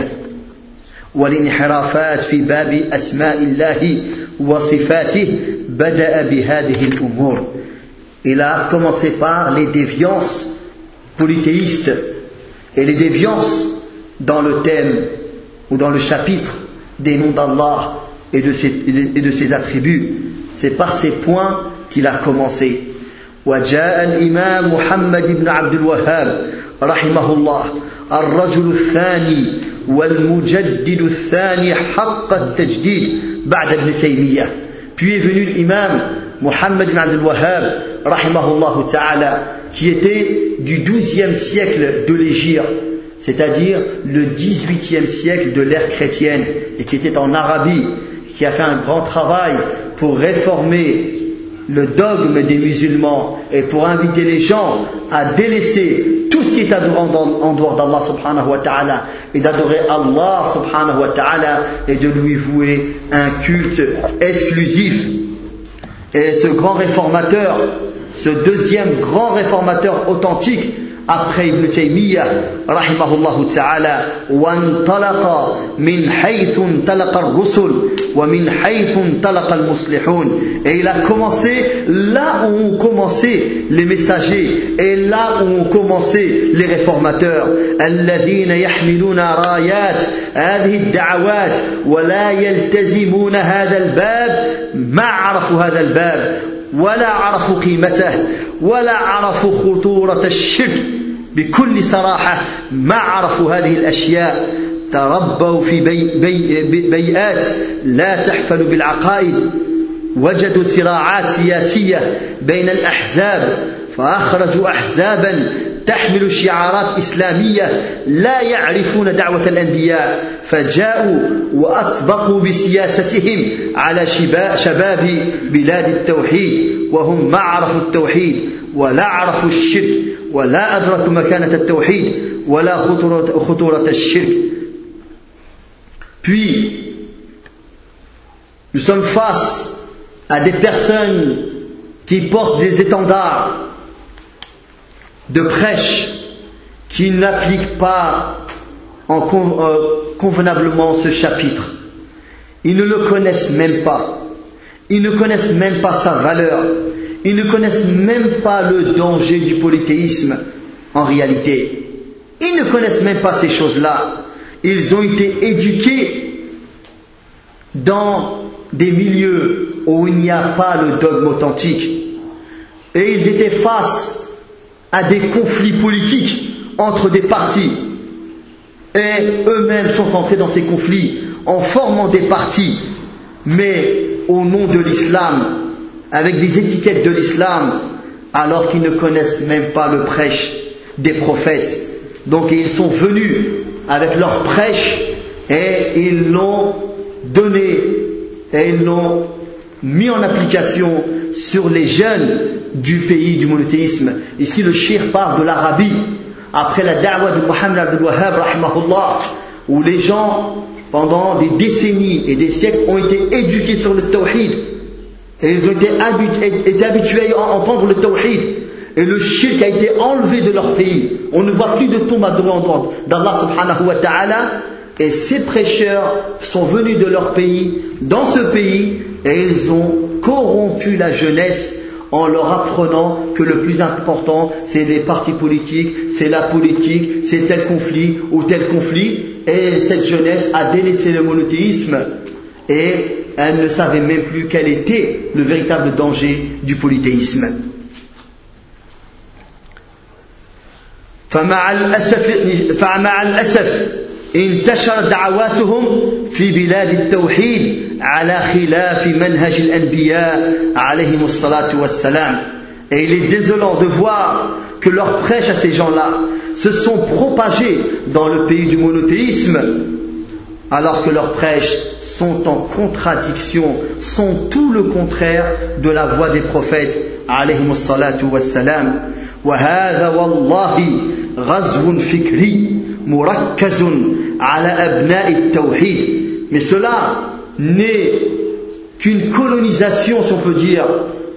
wal-inhirafat fi babi asma'illahi wa sifatih bada'a bi hadhihi al-umur. Il a commencé par les déviances polythéistes et les déviances dans le thème ou dans le chapitre des noms d'Allah et de ses attributs. C'est par ces points qu'il a commencé. وجاء الإمام محمد بن عبد الوهاب رحمه الله الرجل الثاني والمجدد الثاني حق التجديد بعد ابن تيمية. Puis est venu l'imam Muhammad ibn Abdul Wahhab rahimahullah ta'ala, qui était du 12e siècle de l'Hégire, c'est-à-dire le 18e siècle de l'ère chrétienne, et qui était en Arabie, qui a fait un grand travail pour réformer le dogme des musulmans et pour inviter les gens à délaisser tout ce qui est adorant en dehors d'Allah subhanahu wa ta'ala, et d'adorer Allah subhanahu wa ta'ala et de lui vouer un culte exclusif. Et ce grand réformateur, ce deuxième grand réformateur authentique après Ibn Taymiyyah rahimahullah ta'ala, وانطلق من حيث انطلق الرسل ومن حيث انطلق المصلحون, et il a commencé là où ont commencé les messagers et là où ont commencé les réformateurs. الذين يحملون رايات هذه الدعوات ولا يلتزمون هذا الباب ما عرفوا هذا الباب ولا عرفوا قيمته ولا عرفوا خطورة الشرك بكل صراحة, ما عرفوا هذه الأشياء, تربوا في بيئات لا تحفل بالعقائد, وجدوا صراعات سياسية بين الأحزاب فأخرجوا أحزابا تحمل شعارات إسلامية لا يعرفون دعوة الأنبياء, فجاءوا وأطبقوا بسياستهم على شباب بلاد التوحيد وهم ما عرفوا التوحيد ولا عرفوا الشرك ولا أدركوا مكانة التوحيد ولا خطورة الشرك. Puis, nous sommes face à des personnes qui portent des étendards de prêche, qui n'appliquent pas convenablement ce chapitre. Ils ne le connaissent même pas. Ils ne connaissent même pas sa valeur. Ils ne connaissent même pas le danger du polythéisme en réalité. Ils ne connaissent même pas ces choses-là. Ils ont été éduqués dans des milieux où il n'y a pas le dogme authentique. Et ils étaient face à des conflits politiques entre des partis. Et eux-mêmes sont entrés dans ces conflits en formant des partis. Mais au nom de l'islam, avec des étiquettes de l'islam, alors qu'ils ne connaissent même pas le prêche des prophètes. Donc ils sont venus avec leur prêche et ils l'ont donné et ils l'ont mis en application sur les jeunes du pays du monothéisme. Ici le cheikh parle de l'Arabie après la da'wa de Muhammad Abdul Wahhab rahimahullah, où les gens pendant des décennies et des siècles ont été éduqués sur le tawhid et ils ont été habitués à entendre le tawhid, et le shirk a été enlevé de leur pays. On ne voit plus de tombe adorée d'Allah subhanahu wa ta'ala, et ces prêcheurs sont venus de leur pays, dans ce pays, et ils ont corrompu la jeunesse en leur apprenant que le plus important c'est les partis politiques, c'est la politique, c'est tel conflit ou tel conflit, et cette jeunesse a délaissé le monothéisme et elle ne savait même plus quel était le véritable danger du polythéisme. فمع الأسف انتشرت دعواتهم في بلاد التوحيد على خلاف منهج الأنبياء عليهم الصلاة والسلام. Et il est désolant de voir que leurs prêches à ces gens-là se sont propagés dans le pays du monothéisme, alors que leurs prêches sont en contradiction, sont tout le contraire de la voie des prophètes عليهم الصلاة والسلام. وهذا والله غزو فكري مركز على أبناء التوحيد. Mais cela n'est qu'une colonisation, si on peut dire,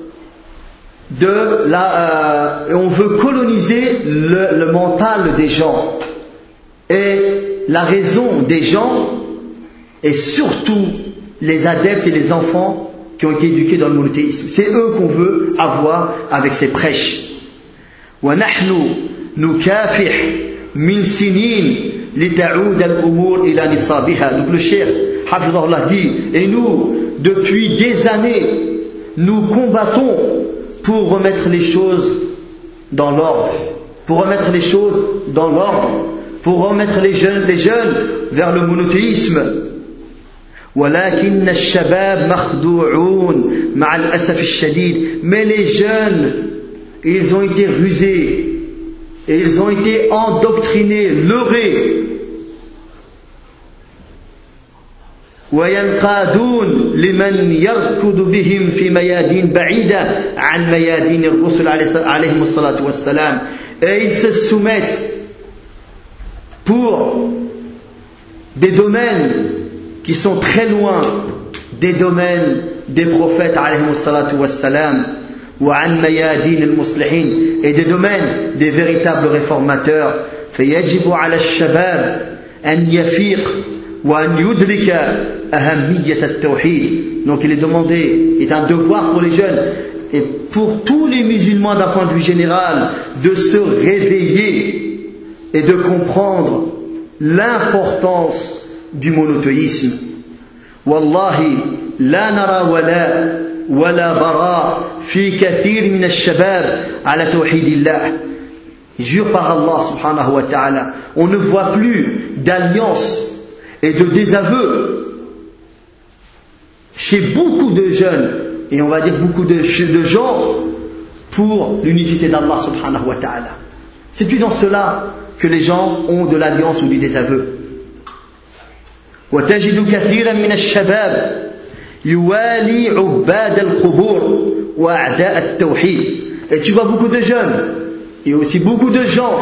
on veut coloniser le mental des gens, et la raison des gens est surtout les adeptes et les enfants qui ont été éduqués dans le monothéisme. C'est eux qu'on veut avoir avec ces prêches. ونحن نكافح من سنين لتعود الأمور إلى نصابها. Donc le cheikh Hafidhahullah dit, et nous depuis des années nous combattons pour remettre les choses dans l'ordre, pour remettre les choses dans l'ordre, pour remettre les jeunes vers le monothéisme. ولكن الشباب مخدوعون مع الأسف الشديد. Mais les jeunes, ils ont été rusés et ils ont été endoctrinés, leurrés. وينقادون لمن يركض بهم في ميادين بعيدة عن ميادين الرسل عليهم الصلاة والسلام. Et ils se soumettent pour des domaines qui sont très loin des domaines des prophètes عليهم الصلاة والسلام. وعن ميادين المصلحين, et des domaines des véritables réformateurs. فيجب على الشباب أن يفيق وأن يدرك أهمية التوحيد. Donc il est demandé, il est un devoir pour les jeunes et pour tous les musulmans d'un point de vue général de se réveiller et de comprendre l'importance du monothéisme. Wallahi la nara ولا براء في كثير من الشباب على توحيد الله. Jure par Allah subhanahu wa ta'ala, on ne voit plus d'alliance et de désaveu chez beaucoup de jeunes, et on va dire beaucoup de gens, pour l'unicité d'Allah subhanahu wa ta'ala. C'est plus dans cela que les gens ont de l'alliance ou du désaveu. وتجد كثيرا من الشباب يوالي عباد القبور وأعداء التوحيد. Et tu vois beaucoup de jeunes et aussi beaucoup de gens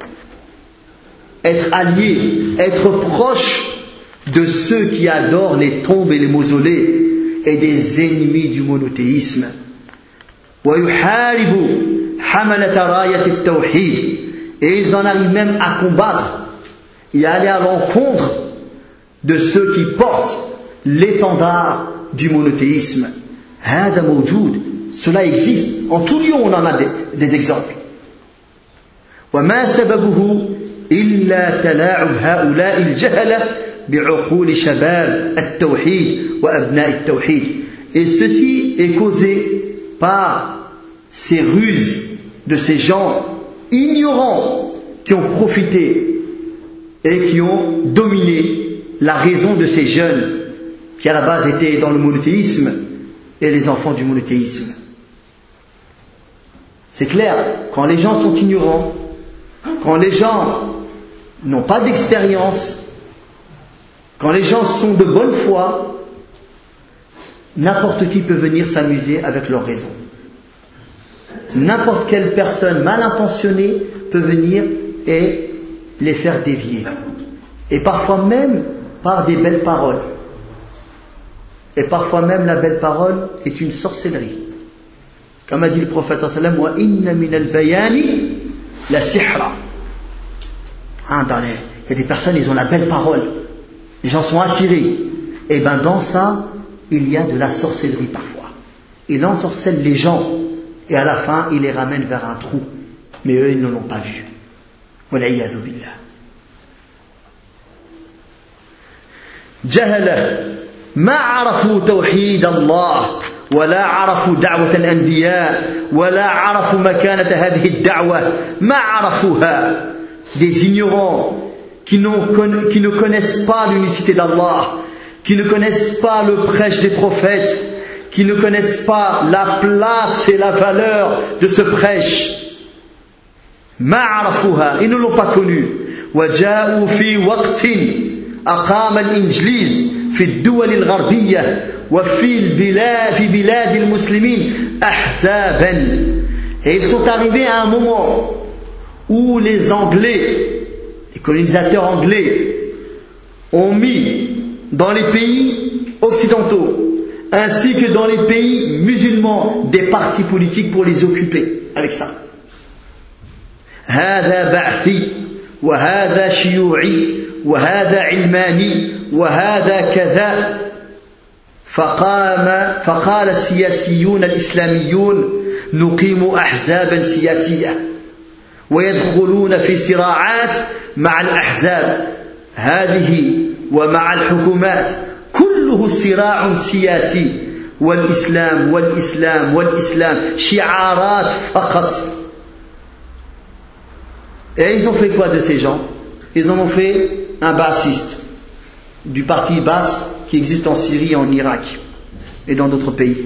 être alliés, être proches de ceux qui adorent les tombes et les mausolées et des ennemis du monothéisme. ويحارب حملة راية التوحيد. Et ils en arrivent même à combattre et à aller à l'encontre de ceux qui portent l'étendard du monothéisme. هذا موجود. Cela existe. En tout lieu, on en a des exemples. وما سببه إلا تلاعب هؤلاء الجهلة بعقول شباب التوحيد وأبناء التوحيد. Et ceci est causé par ces ruses de ces gens ignorants qui ont profité et qui ont dominé la raison de ces jeunes qui à la base étaient dans le monothéisme et les enfants du monothéisme. C'est clair, quand les gens sont ignorants, quand les gens n'ont pas d'expérience, quand les gens sont de bonne foi, n'importe qui peut venir s'amuser avec leur raison. N'importe quelle personne mal intentionnée peut venir et les faire dévier. Et parfois même par des belles paroles. Et parfois même la belle parole est une sorcellerie. Comme a dit le prophète sallallahu alayhi wa sallam, wa inna min al-bayani la sihra. Il y a des personnes, ils ont la belle parole. Les gens sont attirés. Et bien dans ça, il y a de la sorcellerie parfois. Il ensorcelle les gens et à la fin, il les ramène vers un trou. Mais eux, ils ne l'ont pas vu. Wal'iyadhu billah. Jahala ma arafu tawhid Allah ولا عرفوا دعوة الأنبياء ولا عرفوا مكانة هذه الدعوة ما عرفوها. Des ignorants qui ne connaissent pas l'unicité d'Allah, qui ne connaissent pas le prêche des prophètes, qui ne connaissent pas la place et la valeur de ce prêche. ما عرفوها, ils ne l'ont pas connu. وجاءوا في وقت أقام الإنجليز في الدول الغربية وفي بلاد المسلمين أحزابا. Et ils sont arrivés à un moment où les Anglais, les colonisateurs anglais, ont mis dans les pays occidentaux ainsi que dans les pays musulmans des partis politiques pour les occuper avec ça. هذا بعثي وهذا شيوعي وهذا علماني وهذا كذا. فقال السياسيون الإسلاميون نقيم أحزابا سياسية ويدخلون في صراعات مع الأحزاب هذه ومع الحكومات كله صراع سياسي والإسلام والإسلام والإسلام شعارات فقط. Et ils ont fait quoi de ces gens? Ils en ont fait un bassiste du parti basse qui existe en Syrie et en Irak et dans d'autres pays.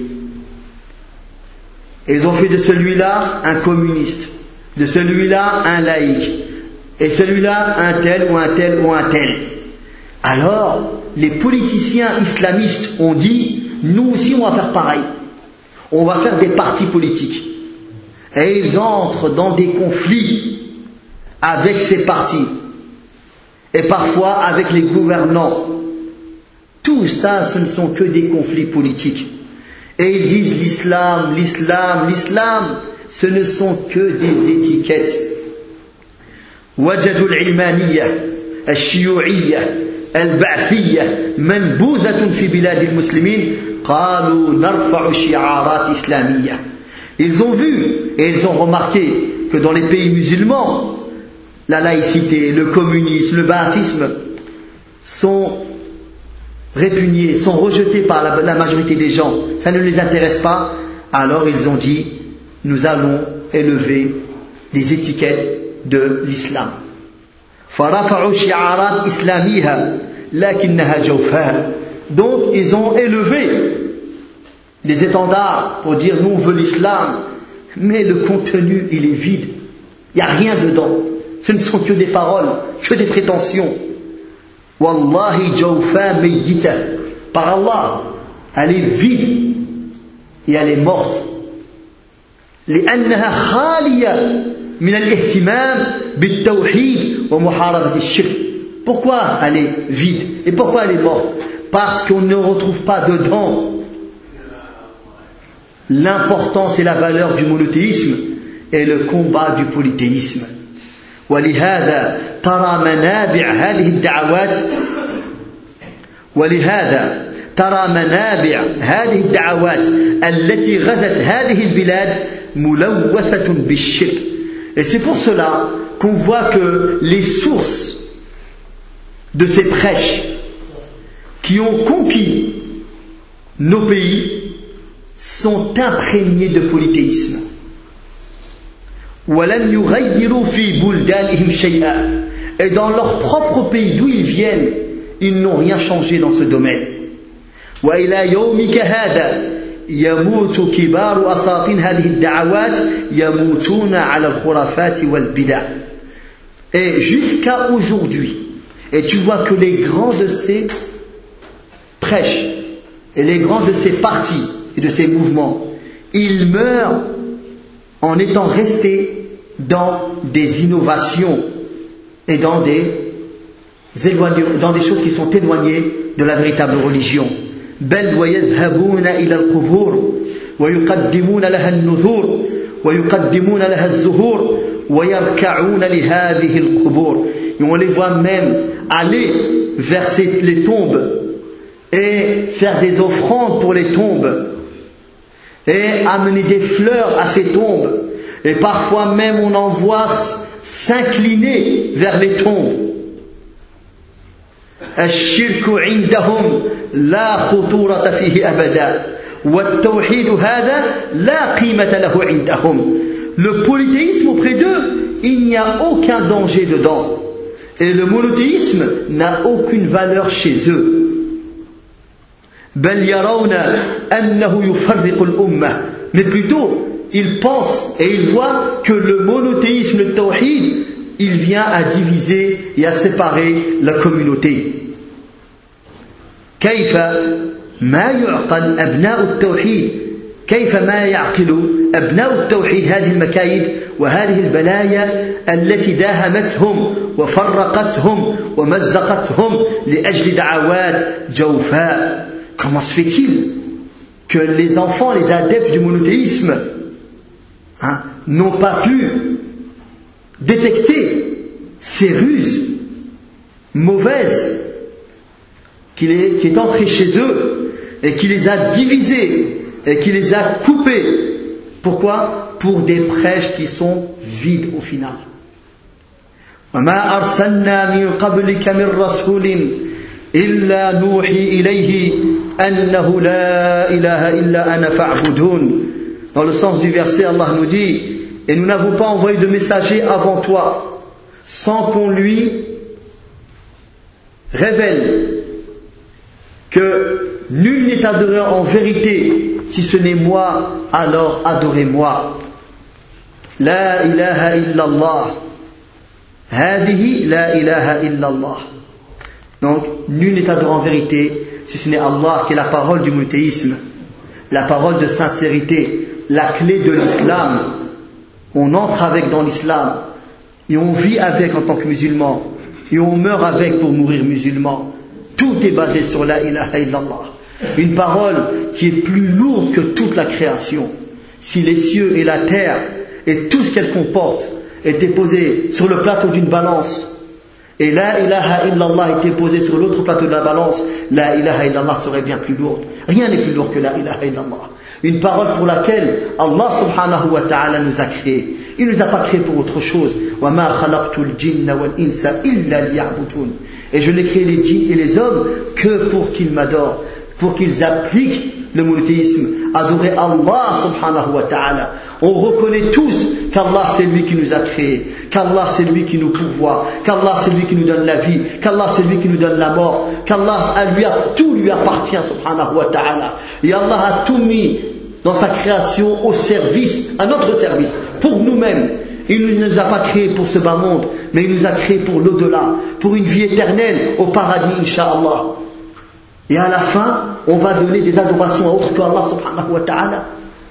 Et ils ont fait de celui-là un communiste, de celui-là un laïc, et celui-là un tel ou un tel ou un tel. Alors, les politiciens islamistes ont dit, nous aussi on va faire pareil. On va faire des partis politiques. Et ils entrent dans des conflits avec ces partis. Et parfois avec les gouvernants. Tout ça, ce ne sont que des conflits politiques. Et ils disent l'islam, l'islam, l'islam. Ce ne sont que des étiquettes. وجدوا العلمانية الشيوعية البعثية منبوذة في بلاد المسلمين قالوا نرفع شعارات إسلامية. Ils ont vu et ils ont remarqué que dans les pays musulmans, la laïcité, le communisme, le baasisme sont répugnés, sont rejetés par la majorité des gens. Ça ne les intéresse pas. Alors ils ont dit, nous allons élever des étiquettes de l'islam. فرفعوا شعارات إسلامية لكنها جوفاء. Donc ils ont élevé les étendards pour dire nous on veut l'islam, mais le contenu il est vide. Il n'y a rien dedans. Ce ne sont que des paroles, que des prétentions. Wallahi jawfa mayyita. Par Allah, elle est vide et elle est morte. لأنها خالية من الاهتمام بالتوحيد ومحاربة الشرك. Pourquoi elle est vide et pourquoi elle est morte? Parce qu'on ne retrouve pas dedans l'importance et la valeur du monothéisme et le combat du polythéisme. ولهذا ترى منابع هذه الدعوات التي غزت هذه البلاد ملوثة بالشرك. Et c'est pour cela qu'on voit que les sources de ces prêches qui ont conquis nos pays sont imprégnées de polythéisme. وَلَمْ يُغَيِّرُوا فِي بُلْدَانِهِمْ شَيْئًا. Et dans leur propre pays d'où ils viennent, ils n'ont rien changé dans ce domaine. وَإِلَى يَوْمِكَ هَذَا يموت كبار أساطين هذه الدعوات يموتون على الخرافات والبدع. Et jusqu'à aujourd'hui, et tu vois que les grands de ces prêches et les grands de ces partis et de ces mouvements, ils meurent en étant restés dans des innovations et dans des choses qui sont éloignées de la véritable religion. بل ويذهبون إلى القبور ويقدمون لها النذور ويقدمون لها الزهور ويركعون لهذه القبور. Et on les voit même aller vers les tombes et faire des offrandes pour les tombes et amener des fleurs à ces tombes, et parfois même on en voit s'incliner vers les tombes. الشرك عندهم لا خطورة فيه أبدا والتوحيد هذا لا قيمة له عندهم. Le polythéisme auprès d'eux, il n'y a aucun danger dedans, et le monothéisme n'a aucune valeur chez eux. بل يرون أنه يفرق الأمة. Mais plutôt ils pensent et ils voient que le monothéisme, le tawhid, il vient à diviser et à séparer la communauté. كيف ما يعقل أبناء التوحيد، كيف ما يعقل أبناء التوحيد هذه المكايد وهذه البلايا التي داهمتهم وفرقتهم ومزقتهم لأجل دعوات جوفاء. Comment se fait-il que les enfants, les adeptes du monothéisme n'ont pas pu détecter ces ruses mauvaises qui est entrée chez eux et qui les a divisés et qui les a coupés. Pourquoi? Pour des prêches qui sont vides au final. وَمَا أَرْسَلْنَا مِنْ قَبْلِكَ مِنْ رَسُولٍ إِلَّا نُوحِي إِلَيْهِ أَنَّهُ لَا إِلَهَ إِلَّا أَنَا فَاعْبُدُونَ. Dans le sens du verset, Allah nous dit: et nous n'avons pas envoyé de messager avant toi sans qu'on lui révèle que nul n'est adoré en vérité si ce n'est moi, alors adorez-moi. La ilaha illallah. Hadihi la ilaha illallah. Donc, nul n'est adoré en vérité si ce n'est Allah, qui est la parole du monothéisme, la parole de sincérité, la clé de l'islam. On entre avec dans l'islam et on vit avec en tant que musulman et on meurt avec pour mourir musulman. Tout est basé sur la ilaha illallah, une parole qui est plus lourde que toute la création. Si les cieux et la terre et tout ce qu'elle comporte étaient posés sur le plateau d'une balance et la ilaha illallah était posée sur l'autre plateau de la balance, la ilaha illallah serait bien plus lourde. Rien n'est plus lourd que la ilaha illallah. Une parole pour laquelle Allah subhanahu wa ta'ala nous a créés. Il ne nous a pas créés pour autre chose. وَمَا خَلَقْتُ الْجِنَّ وَالْإِنسَ إِلَّا لِيَعْبُدُونَ. Et je n'ai créé les djinns et les hommes que pour qu'ils m'adorent, pour qu'ils appliquent le monothéisme, adorer Allah subhanahu wa ta'ala. On reconnaît tous qu'Allah c'est lui qui nous a créés, qu'Allah c'est lui qui nous pourvoit, qu'Allah c'est lui qui nous donne la vie, qu'Allah c'est lui qui nous donne la mort, qu'Allah tout lui appartient subhanahu wa ta'ala. Et Allah a tout mis dans sa création au service, à notre service, pour nous-mêmes. Il ne nous a pas créés pour ce bas monde, mais il nous a créés pour l'au-delà, pour une vie éternelle au paradis, Inch'Allah. Et à la fin, on va donner des adorations à autre que Allah subhanahu wa ta'ala.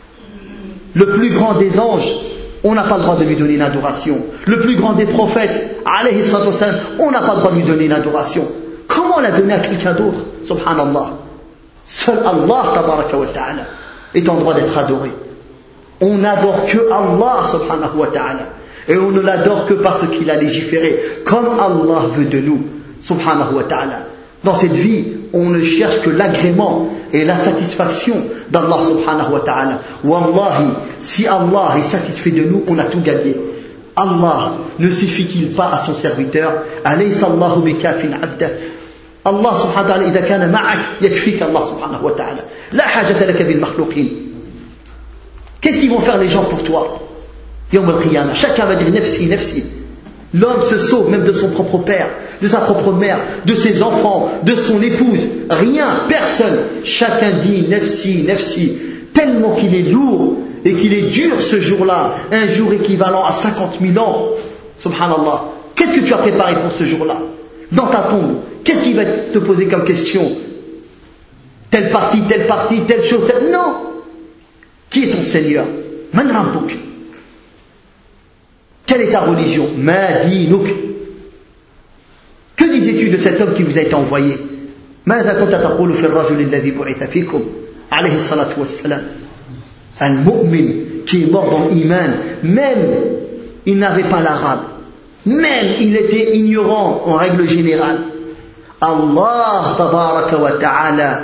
Le plus grand des anges, on n'a pas le droit de lui donner une adoration. Le plus grand des prophètes, alayhi salatu wassalam, on n'a pas le droit de lui donner une adoration. Comment la donner à quelqu'un d'autre? Subhanallah. Seul Allah tabaraka wa ta'ala est en droit d'être adoré. On n'adore que Allah subhanahu wa ta'ala. Et on ne l'adore que parce qu'il a légiféré, comme Allah veut de nous, subhanahu wa ta'ala. Dans cette vie, on ne cherche que l'agrément et la satisfaction d'Allah subhanahu wa ta'ala. Wallahi, si Allah est satisfait de nous, on a tout gagné. Allah ne suffit-il pas à son serviteur? Alaysa Allahu bikafin abdah. Allah subhanahu wa ta'ala, idha kana ma'ak, yakfika Allah subhanahu wa ta'ala. La hajata laka bil makhluqin. Qu'est-ce qu'ils vont faire les gens pour toi? Yawm al-qiyamah. Chacun va dire nafsi, nafsi. L'homme se sauve même de son propre père, de sa propre mère, de ses enfants, de son épouse. Rien, personne. Chacun dit nafsi, nafsi. tellement qu'il est lourd et qu'il est dur ce jour-là, un jour équivalent à 50 000 ans. Subhanallah. Qu'est-ce que tu as préparé pour ce jour-là? Dans ta tombe, qu'est-ce qu'il va te poser comme question? Telle partie, telle chose, telle... Non. Qui est ton Seigneur? Man Rabbuk? Quelle est ta religion? Ma dinuk? Que disais-tu de cet homme qui vous a été envoyé? ماذا كنت تقول في الرجل الذي بعث فيكم عليه الصلاة والسلام? Al-Mu'min, qui est mort dans l'iman, même il n'avait pas l'arabe, même il était ignorant en règle générale. Allah tabaraka wa ta'ala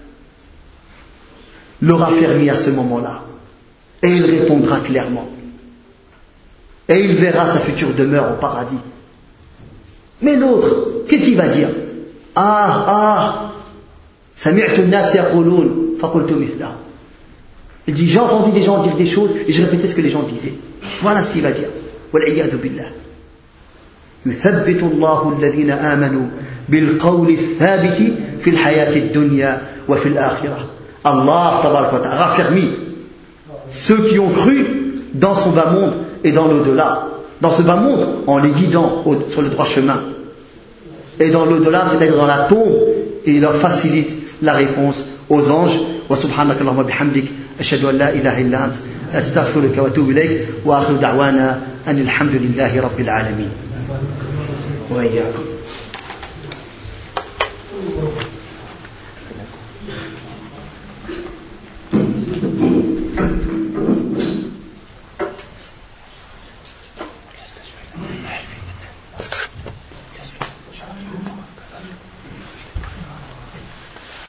l'aura fermé à ce moment-là. Et il répondra clairement. Et il verra sa future demeure au paradis. Mais l'autre, qu'est-ce qu'il va dire? Sami'tu an-nas yaqulun faqultu mithlahum. Il dit, j'ai entendu des gens dire des choses et je répétais ce que les gens disaient. Voilà ce qu'il va dire. Wal-'iyadhu billah. يثبت الله الذين آمنوا بالقول الثابت في الحياة الدنيا وفي الآخرة. Allah tabaraka wa ta'ala raffermit ceux qui ont cru dans son bas monde et dans l'au-delà. Dans ce bas monde, en les guidant sur le droit chemin. Et dans l'au-delà, c'est-à-dire dans la tombe, et il leur facilite la réponse aux anges. Wa subhanaka Allahumma bihamdik, ashhadu an la ilaha illa ant, astaghfiruka wa atubu ilayk, wa akhiru da'wana anil hamdulillahi rabbil alamin. Wa iyyakum.